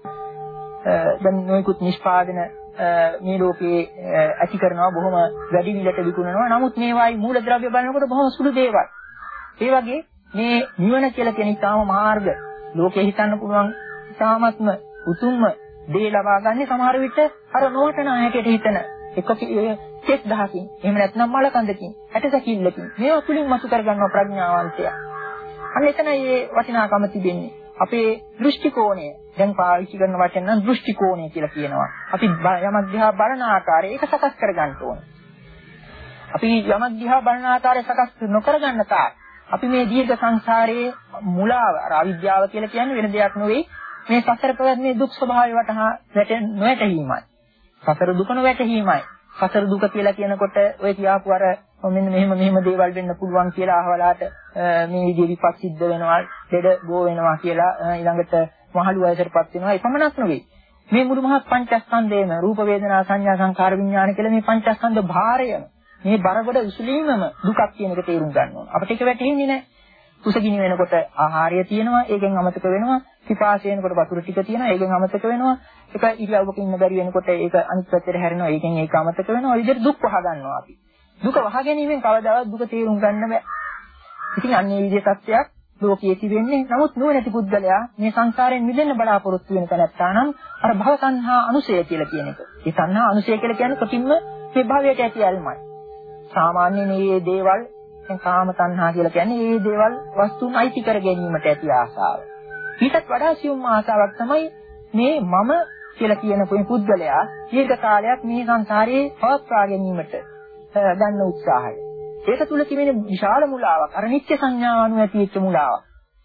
දැන් නොයෙකුත් නිෂ්පාදන මේ ලෝකයේ ඇති කරනවා බොහොම වැඩි විලට විකුණනවා. නමුත් මේවායි මූලද්‍රව්‍ය බලනකොට බොහොම සුළු දේවල්. ඒ වගේ මේ නිවන කියලා කියන ඉතාම මාර්ග ලෝකේ හිතන්න පුළුවන් ඉතාමත්ම උතුම්ම දේ ලබා ගන්න සමහර විට අර නොවටන හැටියට හිතන එක කෙස් දහකින් එහෙම නැත්නම් මල කඳකින් ඇටසැකිල්ලකින් මේවා තුලින් මතු කරගන්නවා ප්‍රඥාවන්තයා. අන්න එතනයි මේ වටිනාකම තිබෙන්නේ. අපේ දෘෂ්ටි කෝණය දැන් පාවිච්චි කරන වචන නම් දෘෂ්ටි කෝණය කියලා කියනවා. අපි යමක් දිහා බලන ආකාරය ඒක සකස් කරගන්න ඕන. අපි යමක් දිහා බලන ආකාරය සකස් නොකරගන්න තාක් අපි මේ දීර්ඝ සංසාරයේ මුලාව අර අවිද්‍යාව කියලා කියන්නේ වෙන දෙයක් නෙවෙයි. මේ සසර පැවැත්මේ දුක් ස්වභාවය වටහා වැටෙන නොවැටහීමයි. සසර දුක නොවැටහීමයි. සසර දුක කියලා කියනකොට ඔය කියාපු අර මෙන්න මෙහෙම මෙහෙම දේවල් වෙන්න පුළුවන් කියලා අහවලාට මේ විදිහේ විපත් සිද්ධ වෙනවා, දෙඩ ගෝ වෙනවා කියලා ඊළඟට මහලු වයසටපත් වෙනවා. ඒ පමණක් නෙවෙයි. මේ මුළු මහත් පංචස්කන්ධයම රූප වේදනා සංඥා සංකාර විඥාන කියලා මේ පංචස්කන්ධ භාරයම මේ බරගොඩ උසුලීමම දුකක් කියන එක තේරුම් ගන්න ඕන. අපිට ඒක වැටහෙන්නේ නැහැ. කුසගිනි වෙනකොට ආහාරය තියෙනවා, ඒකෙන් අමතක වෙනවා. පිපාසය වෙනකොට වතුර ටික තියෙනවා, ඒකෙන් අමතක වෙනවා. ඒක ඉරියව්වක ඉන්න බැරි වෙනකොට ඒක අනිත් පැත්තට හැරෙනවා, ඒකෙන් ඒක අමතක වෙනවා. ඔය විදිහට දුක් වහ ගන්නවා අපි. දුක වහ ගැනීමෙන් කවදාවත් දුක තේරුම් ගන්න බෑ. ඉතින් අන්නේ විදිහේ තත්ත්වයක් ලෝකයේ තිබෙන්නේ. නමුත් නුවණැති පුද්ගලයා මේ සංසාරයෙන් මිදෙන්න බලාපොරොත්තු වෙන තැනත්තා නම් අර භව තණ්හා අනුසය කියලා කියන එක. ඒ තණ්හා අනුසය කියලා කියන්නේ කොටින්ම මේ භවයට ඇති ඇල්මයි. සාමාන්‍යයෙන් මේ දේවල් දැන් කාම තණ්හා කියලා කියන්නේ මේ දේවල් වස්තුන් අයිති කර ගැනීමට ඇති ආසාව. ඊටත් වඩා සියුම් ආසාවක් තමයි මේ මම කියලා කියන පුද්ගලයා දීර්ඝ කාලයක් මේ සංසාරයේ පවත්වා ගැනීමට ගන්න උත්සාහය. ඒක තුල තිබෙන විශාල මුලාවක්. අර නිත්‍ය සංඥාව අනුව ඇතිවෙච්ච මුලාවක්.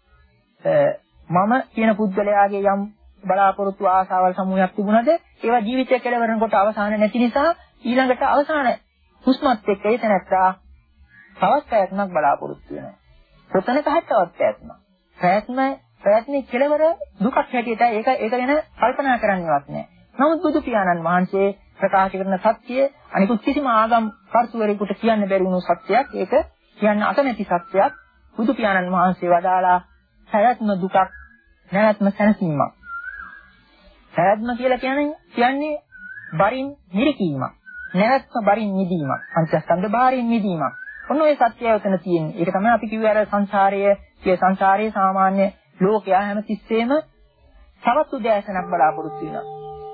මම කියන පුද්ගලයාගේ යම් බලාපොරොත්තු ආසාවල් සමූහයක් තිබුණාද ඒවා ජීවිතය කෙලවරනකොට අවසාන නැති නිසා ඊළඟට අවසාන හුස්මත් එක්ක ඒ තැනත්තා තවත් ප්‍රයත්නක් බලාපොරොත්තු වෙනවා. කොතනක හරි තවත් ප්‍රයත්නක්. ප්‍රයත්න ප්‍රයත්නේ කෙලවර දුකක් හැටියට ඒක ඒක ගැන කල්පනා කරන්නේවත් නැහැ. නමුත් බුදු පියාණන් වහන්සේ ප්‍රකාශ කරන සත්‍ය අනිකුත් කිසිම ආගම් පරිසරයකට කියන්න බැරි වුණු සත්‍යයක්. ඒක කියන්න අකමැති සත්‍යයක්. බුදු පියාණන් වහන්සේ වදාලා පැවැත්ම දුකක් නැවැත්ම සැනසීමක්. පැවැත්ම කියලා කියන්නේ කියන්නේ බරින් නිරිකීමක්. නැවැත්ම බරින් නිදීමක්. පංචස්කන්ධ බාරින් නිදීමක්. ඔන්න ඔය සත්‍යය උතන තියෙන්නේ. ඒක තමයි අපි කිව්වේ අර සංසාරයේ කිය සංසාරයේ සාමාන්‍ය ලෝකයා හැම තිස්සෙම තවත් උදෑසනක් බලාපොරොත්තු වෙනවා.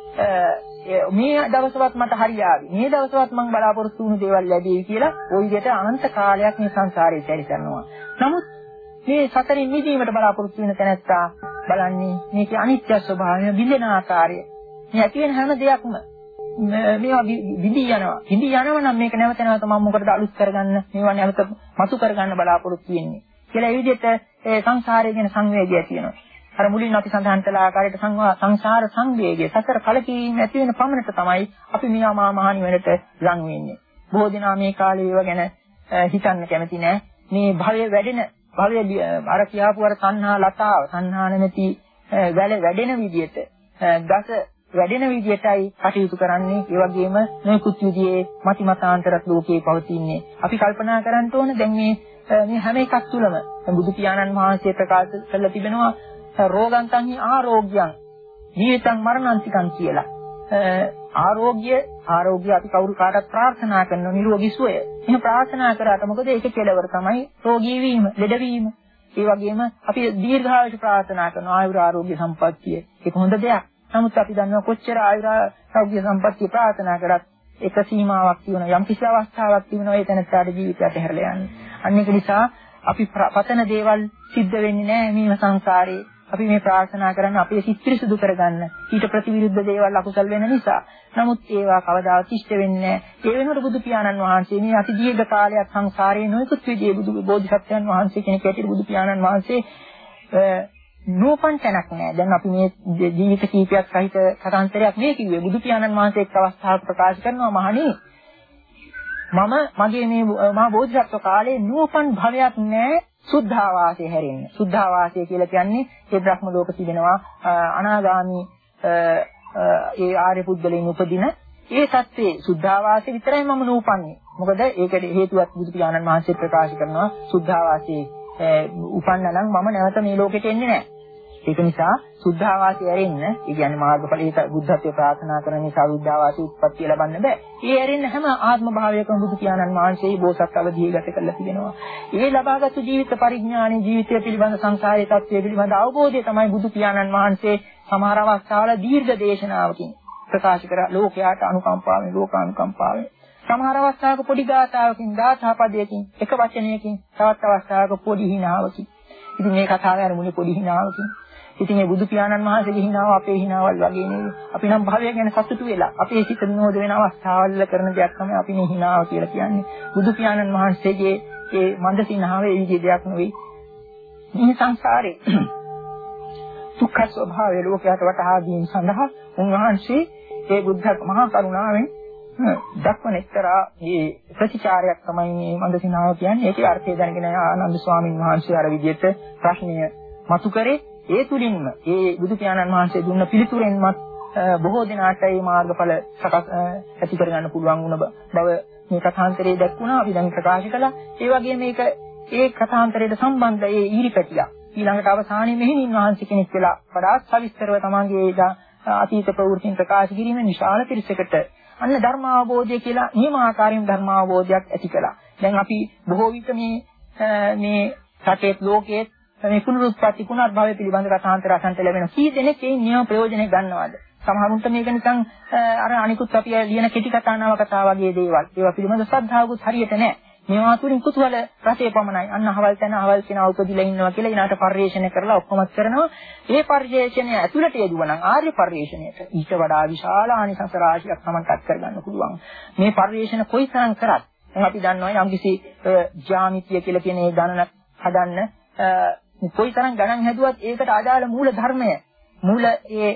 මේ දවසවත් මට හරියාවි. මේ දවසවත් මම බලාපොරොත්තු වුණු දේවල් ලැබෙයි කියලා ওই විදිහට අනන්ත කාලයක් මේ සංසාරේ සැරිසරනවා. නමුත් මේ සතරින් මිදීමට බලාපොරොත්තු වෙන තැනැත්තා බලන්නේ මේකේ අනිත්‍ය ස්වභාවය, බිඳෙන ආකාරය. මේ ඇති වෙන හැම දෙයක්ම මේවා විඳී යනවා. විඳී යනවා නම් මේක නැවත නැවත මම මොකටද අලුත් කරගන්න, මේවා නැවත මතු කරගන්න බලාපොරොත්තු වෙන්නේ. කියලා ඒ විදිහට ඒ සංසාරය ගැන සංවේගය ඇති වෙනවා. අර මුලින් අපි සඳහන් කළ ආකාරයට සංසාර සංවේගය සතර කලකීම් ඇති වෙන පමණට තමයි අපි මේ අමා මහ නිවනට ලං වෙන්නේ. බොහෝ දෙනා මේ කාලේ ඒව ගැන හිතන්න කැමති නැහැ. මේ භවය වැඩෙන භවය අර කියාපු අර සංහා ලතාව, සංහා නැමැති වැල වැඩෙන විදිහට ගස වැඩෙන විදිහටයි කටයුතු කරන්නේ. ඒ වගේම නොයෙකුත් විදිහේ මති මතාන්තරත් ලෝකේ පවතින්නේ. අපි කල්පනා කරන්න ඕන දැන් මේ මේ හැම එකක් තුළම බුදු පියාණන් වහන්සේ ප්‍රකාශ කළා තිබෙනවා රෝගන්තං ආරෝග්‍යං ජීවිතං මරණන්තිකං කියලා. ආරෝග්‍ය ආරෝග්‍ය අපි කවුරු කාටත් ප්‍රාර්ථනා කරන නිරෝගී සුවය. එහෙනම් ප්‍රාර්ථනා කරාට මොකද ඒකේ කෙලවර තමයි රෝගී වීම, ලෙඩ වීම. ඒ වගේම අපි දීර්ඝායුෂ ප්‍රාර්ථනා කරන ආයුර ආරෝග්‍ය සම්පත්තිය. ඒක හොඳ දෙයක්. නමුත් අපි දන්නවා කොච්චර ආයුර ආරෝග්‍ය සම්පත්තිය ප්‍රාර්ථනා කරත් එක සීමාවක් තියෙනවා. යම් කිසි අවස්ථාවක් තියෙනවා ඒ තැනට ජීවිතයට හැරලා යන්නේ. අන්න ඒක නිසා අපි පතන දේවල් සිද්ධ වෙන්නේ නැහැ මේ සංසාරේ. අපි මේ ප්‍රාර්ථනා කරන්නේ අපේ සිත් පිරිසුදු කරගන්න. ඊට ප්‍රතිවිරුද්ධ දේවල් අකුසල් වෙන නිසා. නමුත් ඒවා කවදාවත් ඉෂ්ට වෙන්නේ නැහැ. ඒ වෙනුවට බුදු පියාණන් වහන්සේ මේ අති දීර්ඝ කාලයක් සංසාරයේ නොයෙකුත් විදිහේ බුදු බෝධිසත්වයන් වහන්සේ කෙනෙක් ඇටියට බුදු පියාණන් වහන්සේ නූපන් තැනක් නැහැ. දැන් අපි මේ ජීවිත කීපයක් සහිත කතාන්තරයක් මේ කිව්වේ බුදු පියාණන් වහන්සේ එක් අවස්ථාවක ප්‍රකාශ කරනවා මහණේ මම මගේ මේ මහා බෝධිසත්ව කාලේ නූපන් භවයක් නැහැ. සුද්ධාවාසයේ හැරෙන්න. සුද්ධාවාසය කියලා කියන්නේ ඒ බ්‍රහ්ම ලෝක තිබෙනවා අනාගාමී ඒ ආර්ය පුද්ගලයන් උපදින ඒ සත්‍යයේ සුද්ධාවාසය විතරයි මම නූපන්නේ. මොකද ඒකට හේතුවක් බුදු පියාණන් වහන්සේ ප්‍රකාශ කරනවා සුද්ධාවාසයේ උපන්න නම් මම නැවත මේ ලෝකෙට එන්නේ නැහැ. ඒක නිසා සුද්ධාවාසය ඇරෙන්න, ඒ කියන්නේ මාර්ගඵල ඒක බුද්ධත්වයේ ප්‍රාර්ථනා කරන නිසා සුද්ධාවාසී උත්පත්තිය ලබන්න බෑ. ඒ ඇරෙන්න හැම ආත්ම භාවයකම බුදු පියාණන් වහන්සේ බෝසත් අවධිය ගත කරලා තිබෙනවා. ඒ ලබාගත් ජීවිත පරිඥාණය, ජීවිතය පිළිබඳ සංසාරයේ තත්ත්වය පිළිබඳ අවබෝධය තමයි බුදු පියාණන් වහන්සේ සමහර අවස්ථාවල දීර්ඝ දේශනාවකින් ප්‍රකාශ කර ලෝකයාට අනුකම්පාවෙන්, ලෝකානුකම්පාවෙන්. සමහර අවස්ථාවක පොඩි ගාථාවකින්, ගාථාපදයකින්, එක වචනයකින්, තවත් අවස්ථාවක පොඩි හිණාවකින්. ඉතින් මේ කතාවේ අර මුලේ පොඩි හිණාවකින් ඉතින් මේ බුදු පියාණන් වහන්සේගේ හිණාව අපේ හිණාවල් වගේ නෙවෙයි. අපි නම් භවය ගැන සතුටු වෙලා අපේ සිත විනෝද වෙන අවස්ථාවල් කරන දෙයක් තමයි අපි මේ හිණාව කියලා කියන්නේ. බුදු පියාණන් වහන්සේගේ ඒ මන්ද සිනහව ඒ විදිහේ දෙයක් නෙවෙයි. මේ සංසාරේ දුක්ඛ ස්වභාවය ලෝකයට වටහා දීම සඳහා උන්වහන්සේ ඒ බුද්ධ මහා කරුණාවෙන් දක්වන එක්තරා මේ ප්‍රතිචාරයක් තමයි මේ මන්ද සිනහව කියන්නේ. ඒකේ අර්ථය දැනගෙන ආනන්ද ස්වාමීන් වහන්සේ අර විදිහට ප්‍රශ්නය මතු කරේ. ඒ තුලින්ම ඒ බුදු පියාණන් වහන්සේ දුන්න පිළිතුරෙන්මත් බොහෝ දෙනාට මේ මාර්ගඵල සකස් ඇති කරගන්න පුළුවන් වුණ බව මේ කථාන්තරයේ දැක්ුණා. අපි දැන් ප්‍රකාශ කළා. ඒ වගේම මේක ඒ කථාන්තරයට සම්බන්ධ ඒ ඊරිපැටිය ඊළඟට අවසානයේ මෙහෙණින් වහන්සේ කෙනෙක් වෙලා වඩාත් සවිස්තරව තමන්ගේ අතීත ප්‍රවෘත්තින් ප්‍රකාශ කිරීමෙන් විශාල පිරිසකට අන්න ධර්ම අවබෝධය කියලා නියමාකාරයෙන් ධර්ම අවබෝධයක් ඇති කළා. දැන් අපි බොහෝ විට මේ මේ රටේ ලෝකයේ මේ පුනරුත්පත්ති පුනර්භවය පිළිබඳ කථාන්තර අසන්ට ලැබෙන කී දෙනෙක් ඒ නියම ප්‍රයෝජනෙ ගන්නවද? සමහරුන්ට මේක නිකන් අර අනිකුත් අපි ලියන කෙටි කතා නව කතා වගේ දේවල්. ඒවා පිළිබඳ ශ්‍රද්ධාවකුත් හරියට නැහැ. මේවා තුලින් කුතුහල රසය පමණයි. අන්න අහවල් තැන අහවල් කෙනා උපදිලා ඉන්නවා කියලා ඊනාට පරිශ්‍රණය කරලා ඔක්කොමත් කරනවා. මේ පරිශ්‍රණය ඇතුළට යෙදුවා නම් ආර්ය පරිශ්‍රණයට ඊට වඩා විශාල ආනිසංස රාශියක් සමන්පත් කරගන්න පුළුවන්. මේ පරිශ්‍රණ කොයිතරම් කරත් දැන් අපි දන්නවා යම්කිසි ජ්‍යාමිතිය කියලා කියන ඒ ගණන හදන්න කොයිතරම් ගණන් හැදුවත් ඒකට අදාළ මූල ධර්මය මූල ඒ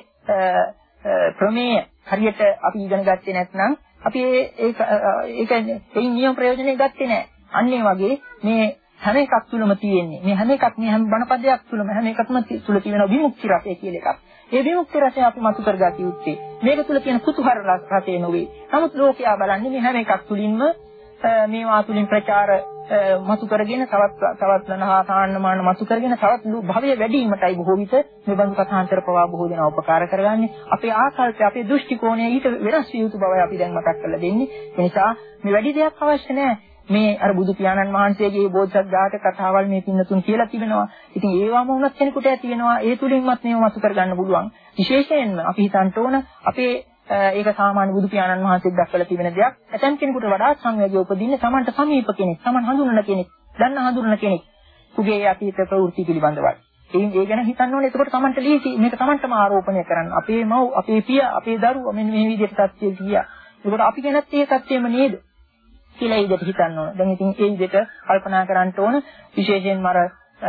ප්‍රමේය හරියට අපි ඉගෙන ගත්තේ නැත්නම් අපි ඒක ඒක ඒ නියම ප්‍රයෝජනෙ ගත්තේ නැහැ. අන්න ඒ වගේ මේ හැම එකක් තුලම තියෙන්නේ. මේ හැම එකක් මේ හැම බණපදයක් තුලම හැම එකක්ම තුල තියෙන විමුක්ති රසය කියලා එකක්. ඒ විමුක්ති රසය අපි මතු කරගත යුත්තේ. මේක තුල තියෙන කුතුහල රසය නොවේ. නමුත් ලෝකයා බලන්නේ මේ හැම එකක් තුලින්ම මේවා තුලින් ප්‍රචාර මතු කරගෙන තවත් තවත් ලනහා තාන්නමාන මතු කරගෙන තවත් භවය වැඩි වීමටයි බොහෝ විට මේ බඳු කථාන්තර පවා බොහෝ දෙනා උපකාර කරගන්නේ. අපේ ආකල්පය අපේ දෘෂ්ටි කෝණය ඊට වෙනස් විය යුතු බවයි අපි දැන් මතක් කරලා දෙන්නේ. ඒ නිසා මේ වැඩි දෙයක් අවශ්‍ය නැහැ. මේ අර බුදු පියාණන් වහන්සේගේ බෝධිසත්වයාට කතාවල් මේ පින්නතුන් කියලා තිබෙනවා. ඉතින් ඒවම වුණත් කෙනෙකුට ඇති වෙනවා. ඒ තුලින්වත් මේව මතු කරගන්න පුළුවන්. විශේෂයෙන්ම අපි හිතන්න ඕන අපේ ඒක සාමාන්‍ය බුදු පියාණන් වහන්සේ දක්වලා තිබෙන දෙයක්. ඇතම් කෙනෙකුට වඩා සංවේගය උපදින්නේ Tamanට සමීප කෙනෙක්, Taman හඳුනන කෙනෙක්, දන්න හඳුනන කෙනෙක්. කුගේ අතීත ප්‍රවෘත්ති පිළිබඳවයි. ඒ ඒ ගැන හිතන්න ඕනේ. එතකොට Tamanට ලීසි මේක Tamanටම ආරෝපණය කරන්න. අපේ මව්, අපේ පියා, අපේ දරුවා මෙන්න මේ විදිහට තත්ත්වය කියා. එතකොට අපි ගැනත් ඒ තත්ත්වෙම නේද කියලා ඒ විදිහට හිතන්න ඕන. දැන් ඉතින් ඒ විදිහට කල්පනා කරන්න ඕන. විශේෂයෙන්ම අර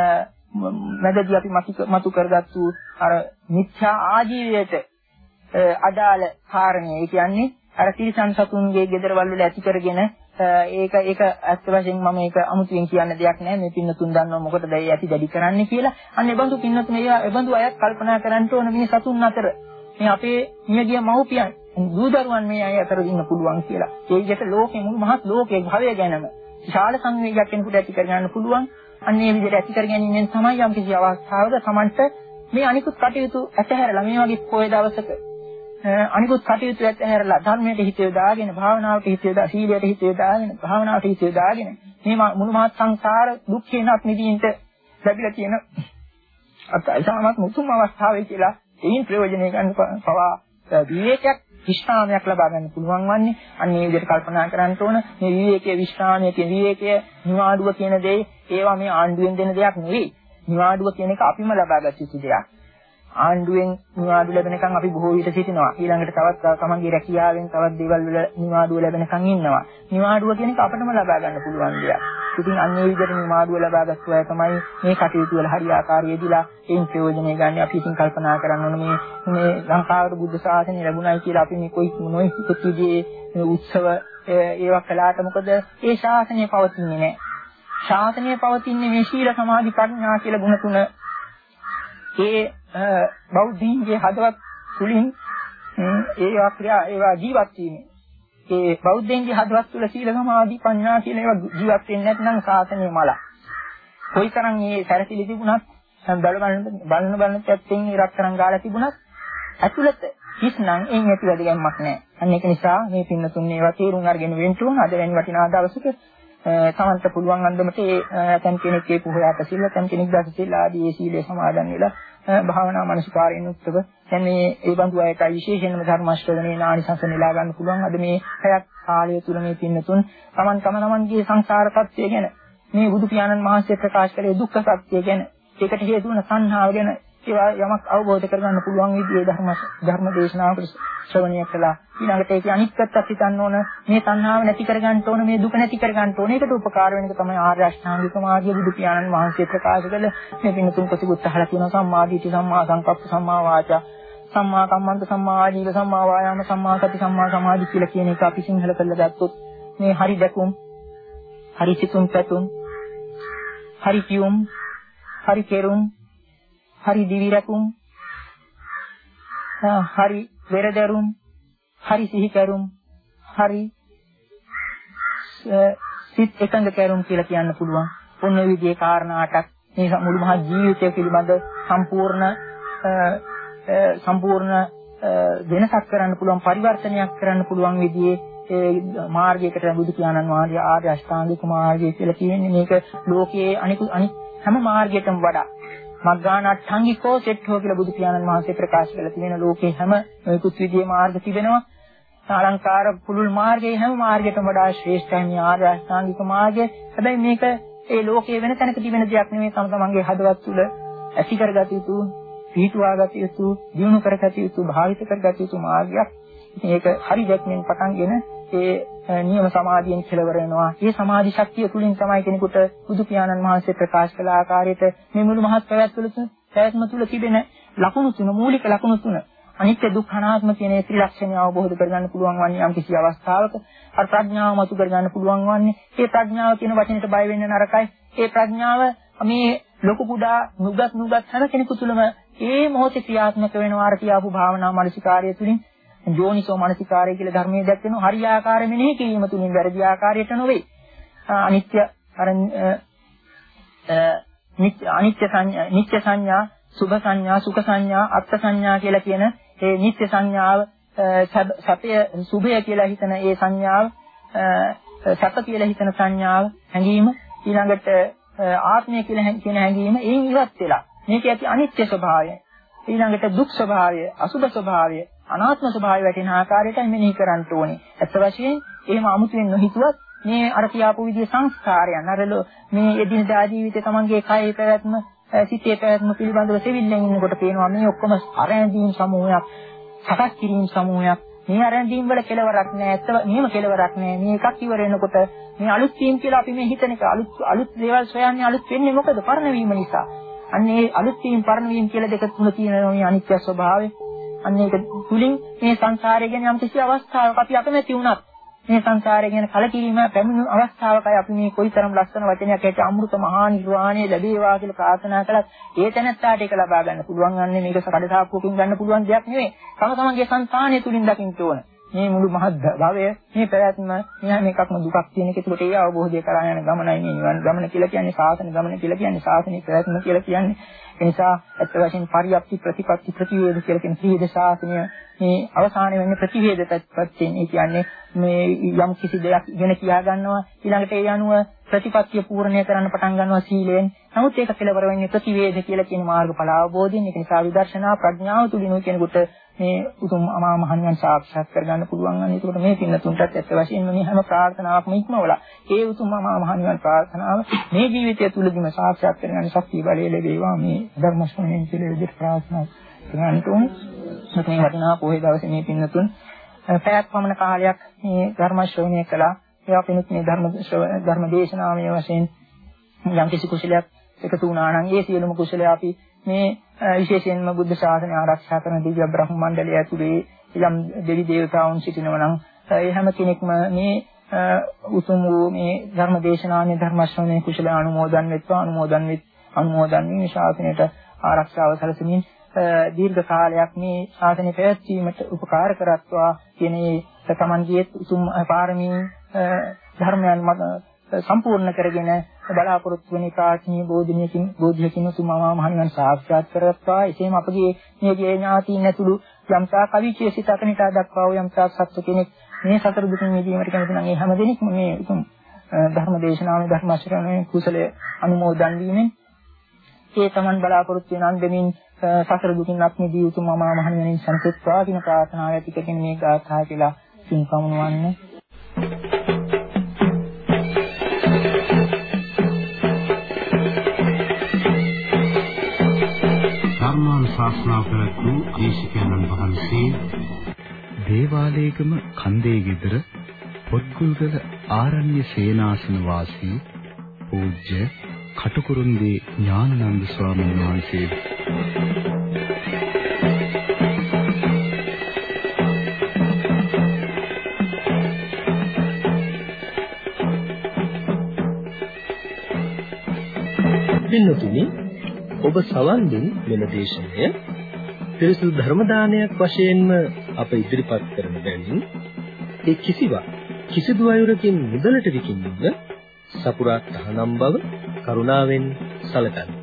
මැදදී අපි මතු කරගත්තු අර මිත්‍යා ආජීවයට අදාළ කාරණේ. ඒ කියන්නේ අර තිරිසන් සතුන්ගේ ගෙදරවල වල ඇති කරගෙන ඒක ඒක ඇත්ත වශයෙන්ම මම ඒක අමුතුවෙන් කියන්න දෙයක් නැහැ. මේ පින්නතුන් දන්නවා මොකටද ඒ ඇති දැඩි කරන්නේ කියලා. අන්න ඒ බඳු පින්නතුන් ඒ බඳු අයත් කල්පනා කරන්න ඕන මේ සතුන් අතර මේ අපේ මියගිය මව්පියන් දූ දරුවන් මේ අය අතර ඉන්න පුළුවන් කියලා. ඒ විදිහට ලෝකෙ මුළු මහත් ලෝකයේ භවය ගැනම විශාල සංවේගයක් කෙනෙකුට ඇති කරගන්න පුළුවන්. අන්න ඒ විදිහට ඇති කර ගැනීමෙන් තමයි යම් කිසි අවස්ථාවක Tamanට මේ අනිකුත් කටයුතු ඇතහැරලා මේ වගේ පොය දවසක අනිකුත් කටයුතු ඇතහැරලා ධර්මයට හිත යොදාගෙන භාවනාවට හිත යොදා සීලයට හිත යොදාගෙන භාවනාවට හිත යොදාගෙන මේ මුළු මහත් සංසාර දුක්ඛේනත් නිදීන්ට ලැබිලා තියෙන අත්‍යවශ්‍යමත් මුතුම අවස්ථාවේ කියලා එයින් ප්‍රයෝජනය ගන්න පවා විවේකයක් විශ්‍රාමයක් ලබා ගන්න පුළුවන් වන්නේ. අන්න මේ විදිහට කල්පනා කරන්න ඕන. මේ විවේකයේ විශ්‍රාමයේ කියන විවේකයේ නිවාඩුව කියන දේ ඒවා මේ ආණ්ඩුවෙන් දෙන දෙයක් නෙවෙයි. නිවාඩුව කියන එක අපිම ලබාගත යුතු දෙයක්. ආණ්ඩුවෙන් නිවාඩු ලැබෙනකන් අපි බොහෝ විට සිටිනවා. ඊළඟට තවත් තමන්ගේ රැකියාවෙන් තවත් දේවල් වල නිවාඩුව ලැබෙනකන් ඉන්නවා. නිවාඩුව කියන එක අපිටම ලබා ගන්න පුළුවන් දෙයක්. ඉතින් අන්න ඒ විදිහට නිවාඩුව ලබාගත්තු අය තමයි මේ කටයුතු වල හරියාකාරයේදීලා ඒන් ප්‍රයෝජනය ගන්න. අපි ඉතින් කල්පනා කරන්න ඕන මේ මේ ලංකාවට බුද්ධ ශාසනය ලැබුණයි කියලා අපි මේ කොයි මොනොයි කිසිදේ මේ උත්සව ඒවා කළාට මොකද ඒ ශාසනය පවතින්නේ නැහැ. ශාසනය පවතින්නේ මේ සීල සමාධි ප්‍රඥා කියලා ගුණ තුන. ඒ බෞද්ධින්ගේ හදවත් තුලින් ඒවා ක්‍රියා ඒවා ජීවත් වීමේ ඒ බෞද්ධින්ගේ හදවත් තුල සීල සමාධි ප්‍රඥා කියන ඒවා ජීවත් වෙන්නේ නැත්නම් සාසනය මල. කොයිතරම් මේ සැරසිලි තිබුණත් බලන බලන බලන පැත්තෙන් ඉරක් තරම් ගාලා තිබුණත් ඇතුළත කිස්නම් එන් ඇති වැඩ ගැම්මක් නැහැ. අන්න ඒක නිසා මේ පින්නතුන් මේවා තේරුම් අරගෙන වෙන්න ඕන. අද වෙන වටිනා දවසක තමන්ට පුළුවන් අන්දමට ඒ තැන් කෙනෙක් ඒ පුහයාට සිල් තැන් කෙනෙක් දස සිල් ආදී ඒ සීලය සමාදන් වෙලා භාවනා මනසිකාරයෙන් යුක්තව දැන් මේ ඒ බඳු අයට විශේෂයෙන්ම ධර්ම ශ්‍රවණේ නානිසංස නෙලා ගන්න පුළුවන්. අද මේ පැයක් කාලය තුල මේ පින්නතුන් තමන් තම තමන්ගේ සංසාර තත්ත්වය ගැන මේ බුදු පියාණන් වහන්සේ ප්‍රකාශ කළේ දුක්ඛ සත්‍ය ගැන ඒකට හේතු වන සංහාව ගැන ඒවා යමක් අවබෝධ කරගන්න පුළුවන් විදිහේ ධර්ම ධර්ම දේශනාවකට ශ්‍රවණය කළා. ඊළඟට ඒක අනිත් පැත්තත් හිතන්න ඕන මේ සංහාව නැති කරගන්න ඕන මේ දුක නැති කරගන්න ඕන. ඒකට උපකාර වෙන එක තමයි ආර්ය අෂ්ටාංගික මාර්ගය බුදු පියාණන් වහන්සේ ප්‍රකාශ කළ මේ පින්තුන් ප්‍රතිපුත් අහලා තියෙනවා. සම්මා දිට්ඨි සම්මා සංකප්ප සම්මා වාචා සම්මා කම්මන්ත සම්මා ආජීව සම්මා වායාම සම්මා සති සම්මා සමාධි කියලා කියන එක අපි සිංහල කරලා ගත්තොත් මේ හරි දැකුම් හරි සිතුම් පැතුම් හරි කියුම් හරි කෙරුම් හරි දිවි රැකුම් හරි වෙරදරුම්, හරි සිහි කරුම්, හරි සිත් එකඟ කරුම් කියලා කියන්න පුළුවන්. ඔන්න ඔය විදිහේ කාරණා අටක් මේ මුළු මහත් ජීවිතය පිළිබඳ සම්පූර්ණ සම්පූර්ණ වෙනසක් කරන්න පුළුවන්, පරිවර්තනයක් කරන්න පුළුවන් විදිහේ ඒ මාර්ගයකට බුදු පියාණන් වහන්සේ ආර්ය අෂ්ටාංගික මාර්ගය කියලා කියන්නේ. මේක ලෝකයේ අනිකුත් අනිත් හැම මාර්ගයකටම වඩා මග්ගානාට්ඨංගිකෝ සෙට්ඨෝ කියලා බුදු පියාණන් වහන්සේ ප්‍රකාශ කළා. තියෙන ලෝකයේ හැම මේකුත් විදිහේ මාර්ග තිබෙනවා. අලංකාර පුළුල් මාර්ගයේ හැම මාර්ගයකටම වඩා ශ්‍රේෂ්ඨයි මේ ආර්ය අෂ්ටාංගික මාර්ගය. හැබැයි මේක ඒ ලෝකයේ වෙන තැනක තිබෙන දෙයක් නෙමෙයි. තම තමන්ගේ හදවත් තුළ ඇති කරගත යුතු, පිහිටුවා ගත යුතු, දියුණු කරගත යුතු, භාවිත කරගත යුතු මාර්ගයක්. මේක හරි දැක්මෙන් පටන්ගෙන ඒ නියම සමාධියෙන් කෙලවර වෙනවා. මේ සමාධි ශක්තිය තුලින් තමයි කෙනෙකුට බුදු පියාණන් වහන්සේ ප්‍රකාශ කළ ආකාරයට මේ මුළු මහත් පැවැත්වල පැවැත්ම තුල තිබෙන ලක්ෂණ තුන, මූලික ලක්ෂණ තුන, අනිත්‍ය දුක්ඛ අනාත්ම කියන මේ ත්‍රිලක්ෂණය අවබෝධ කරගන්න පුළුවන් වන්නේ යම් කිසි අවස්ථාවක. අර ප්‍රඥාව මතු කරගන්න පුළුවන් වන්නේ. ඒ ප්‍රඥාව කියන වචනෙට බය වෙන්න නරකයි. ඒ ප්‍රඥාව මේ ලොකු කුඩා නුගත් නුගත් හැම කෙනෙකු තුළම ඒ මොහොතේ ක්‍රියාත්මක වෙනවා. අර කියාපු භාවනා මානසිකාර්යය තුලින් යෝනිසෝ මානසිකාර්යය කියලා ධර්මයේ දැක්වෙනවා. හරි ආකාරයෙන් මෙනෙහි කිරීම තුලින් වැරදි ආකාරයට නොවේ. අනිත්‍ය අර අනිත්‍ය සංඥා, නිත්‍ය සංඥා, සුභ සංඥා, සුඛ සංඥා, අත්ථ සංඥා කියලා කියන ඒ නිත්‍ය සංඥාව, සත්‍ය සුභය කියලා හිතන ඒ සංඥාව, සත්‍ය කියලා හිතන සංඥාව, හැඟීම, ඊළඟට ආත්මය කියලා කියන හැඟීම එයින් ඉවත් වෙලා මේක ඇති අනිත්‍ය ස්වභාවය, ඊළඟට දුක් ස්වභාවය, අසුභ ස්වභාවය, අනාත්ම ස්වභාවය වැටෙන ආකාරයටයි මෙනෙහි කරන්න ඕනේ. ඇත්ත වශයෙන් එහෙම අමුතුවෙන් නොහිතුවත් මේ අර කියාපු විදිහේ සංස්කාරයන් අර මේ එදිනදා ජීවිතේ තමන්ගේ කයේ පැවැත්ම, සිතේ පැවැත්ම පිළිබඳව සෙවිල්ලෙන් ඉන්නකොට පේනවා මේ ඔක්කොම අරැඳීම් සමූහයක්, සකස් කිරීම සමූහයක්. මේ අරැඳීම් වල කෙලවරක් නැහැ. ඇත්ත නියම කෙලවරක් නැහැ. මේ එකක් ඉවර වෙනකොට මේ අලුත් වීම කියලා අපි මේ හිතන එක අලුත් අලුත් දේවල් සොයන්නේ අලුත් වෙන්නේ මොකද? පරණ වීම නිසා. අන්න ඒ අලුත් වීම පරණ වීම කියලා දෙක තුන තියෙනවා මේ අනිත්‍ය ස්වභාවය. අන්න ඒක තුලින් මේ සංසාරය ගැන යම් කිසි අවස්ථාවක අපි අකමැති වුණත් මේ සංසාරය ගැන කලකිරීම පැමිණුණු අවස්ථාවකයි අපි මේ කොයිතරම් ලස්සන වචනයක් ඇට අමෘත මහා නිර්වාණය ලැබේවා කියලා ප්‍රාර්ථනා කළත් ඒ තැනත්තාට ඒක ලබා ගන්න පුළුවන් වන්නේ මේක කඩසාප්පුවකින් ගන්න පුළුවන් දෙයක් නෙවෙයි. තම තමන්ගේ සංසාරය තුලින් දකින්න ඕන. මේ මුළු මහත් භවය, මේ පැවැත්ම, මේ හැම එකක්ම දුකක් තියෙන එක. ඒකට ඒ අවබෝධය කරා යන ගමනයි මේ නිවන් ගමන කියලා කියන්නේ, සාසන ගමන කියලා කියන්නේ, සාසනික පැවැත්ම කියලා කියන්නේ. ඒ නිසා ඇත්ත වශයෙන් පරියප්ති ප්‍රතිපත්ති ප්‍රතිවේද කියලා කියන ත්‍රිවිධ ශාසනය මේ අවසානයේ වෙන්නේ ප්‍රතිවේද පැත්තෙන්. ඒ කියන්නේ මේ යම් කිසි දෙයක් ඉගෙන කියා ගන්නවා, ඊළඟට ඒ අනුව ප්‍රතිපත්තිය පූර්ණය කරන්න පටන් ගන්නවා සීලයෙන්. නමුත් ඒක කෙලවර වෙන්නේ ප්‍රතිවේද කියලා කියන මාර්ගඵල අවබෝධයෙන්. ඒක නිසා විදර්ශනා ප්‍රඥාව තුලින් උයි කෙනෙකුට මේ උතුම් අමා මහ නිවන් සාක්ෂාත් කරගන්න පුළුවන් වන්නේ. ඒකට මේ පින්නතුන්ටත් ඇත්ත වශයෙන්ම මේ හැම ප්‍රාර්ථනාවක්ම ඉක්මවලා ඒ උතුම් අමා මහ නිවන් ප්‍රාර්ථනාව මේ ජීවිතය තුළදීම සාක්ෂාත් කරගන්න ශක්තිය බලය ලැබේවා. මේ ධර්ම ශ්‍රවණයෙන් කියලා විදිහට ප්‍රාර්ථනා කරන්න ඕනේ. මේ වටිනා පොහේ දවසේ මේ පින්නතුන් පැයක් පමණ කාලයක් මේ ධර්ම ශ්‍රවණය කළා. ඒ අපිනුත් මේ ධර්ම ධර්ම දේශනාවේ වශයෙන් යම් කිසි කුසලයක් එකතු වුණා නම් ඒ සියලුම කුසලය අපි මේ විශේෂයෙන්ම බුද්ධ ශාසනය ආරක්ෂා කරන දිව්‍ය බ්‍රහ්ම මණ්ඩලය ඇතුලේ යම් දෙවි දේවතාවුන් සිටිනවා නම් ඒ හැම කෙනෙක්ම මේ උතුම් වූ මේ ධර්ම දේශනාවේ ධර්ම ශ්‍රවණයේ කුසල අනුමෝදන් වෙත්වා අනුමෝදන් වෙත් අනුමෝදන් මේ ශාසනයට ආරක්ෂාව සැලසෙමින් දීර්ඝ කාලයක් මේ ශාසනය පැවැත්වීමට උපකාර කරත්වා කියන ඒ තමන්ගේ උතුම් පාරමී ධර්මයන් මත සම්පූර්ණ කරගෙන බලාපොරොත්තු වෙන ප්‍රාර්ථනීය බෝධියකින් බෝධියකින් උතුම් මහා නිවන් සාක්ෂාත් කරගත්තා. එසේම අපගේ මේ ඥාතීන් ඇතුළු යම්තා කවිචේසිත අකනිටා දක්වා වූ යම්තා සත්ව කෙනෙක් මේ සතර දුකින් මිදීමට කැමති නම් ඒ හැම දෙනෙක්ම මේ උතුම් ධර්ම දේශනාවේ ධර්ම ශ්‍රවණයේ කුසලයේ අනුමෝදන් වීමෙන් ඒ තමන් බලාපොරොත්තු වෙන අන්දමින් සතර දුකින් අත් මිදී උතුම් මහා නිවනින් සම්පූර්ණ කියන ප්‍රාර්ථනාව ඇති කරගෙන මේ ගාථා කියලා සින් පමුණවන්නේ. ධර්මානුශාසනා කරපු දේශකයන්න් වහන්සේ දේවාලේගම කන්දේ ගෙදර පොත්ගුල්ගල ආරණ්‍ය සේනාසන වාසී පූජ්‍ය කටුකුරුන්දී ඥානানন্দ ස්වාමීන් වහන්සේ. පින්නතුනි, ඔබ සවන් දුන් මෙම දේශනය පිරිසුදු ධර්ම දානයක් වශයෙන්ම අප ඉදිරිපත් කරන බැවින් ඒ කිසිවක් කිසිදු අයුරකින් මුදලට විකිණීම සපුරා තහනම් බව කරුණාවෙන් සැලකන්න.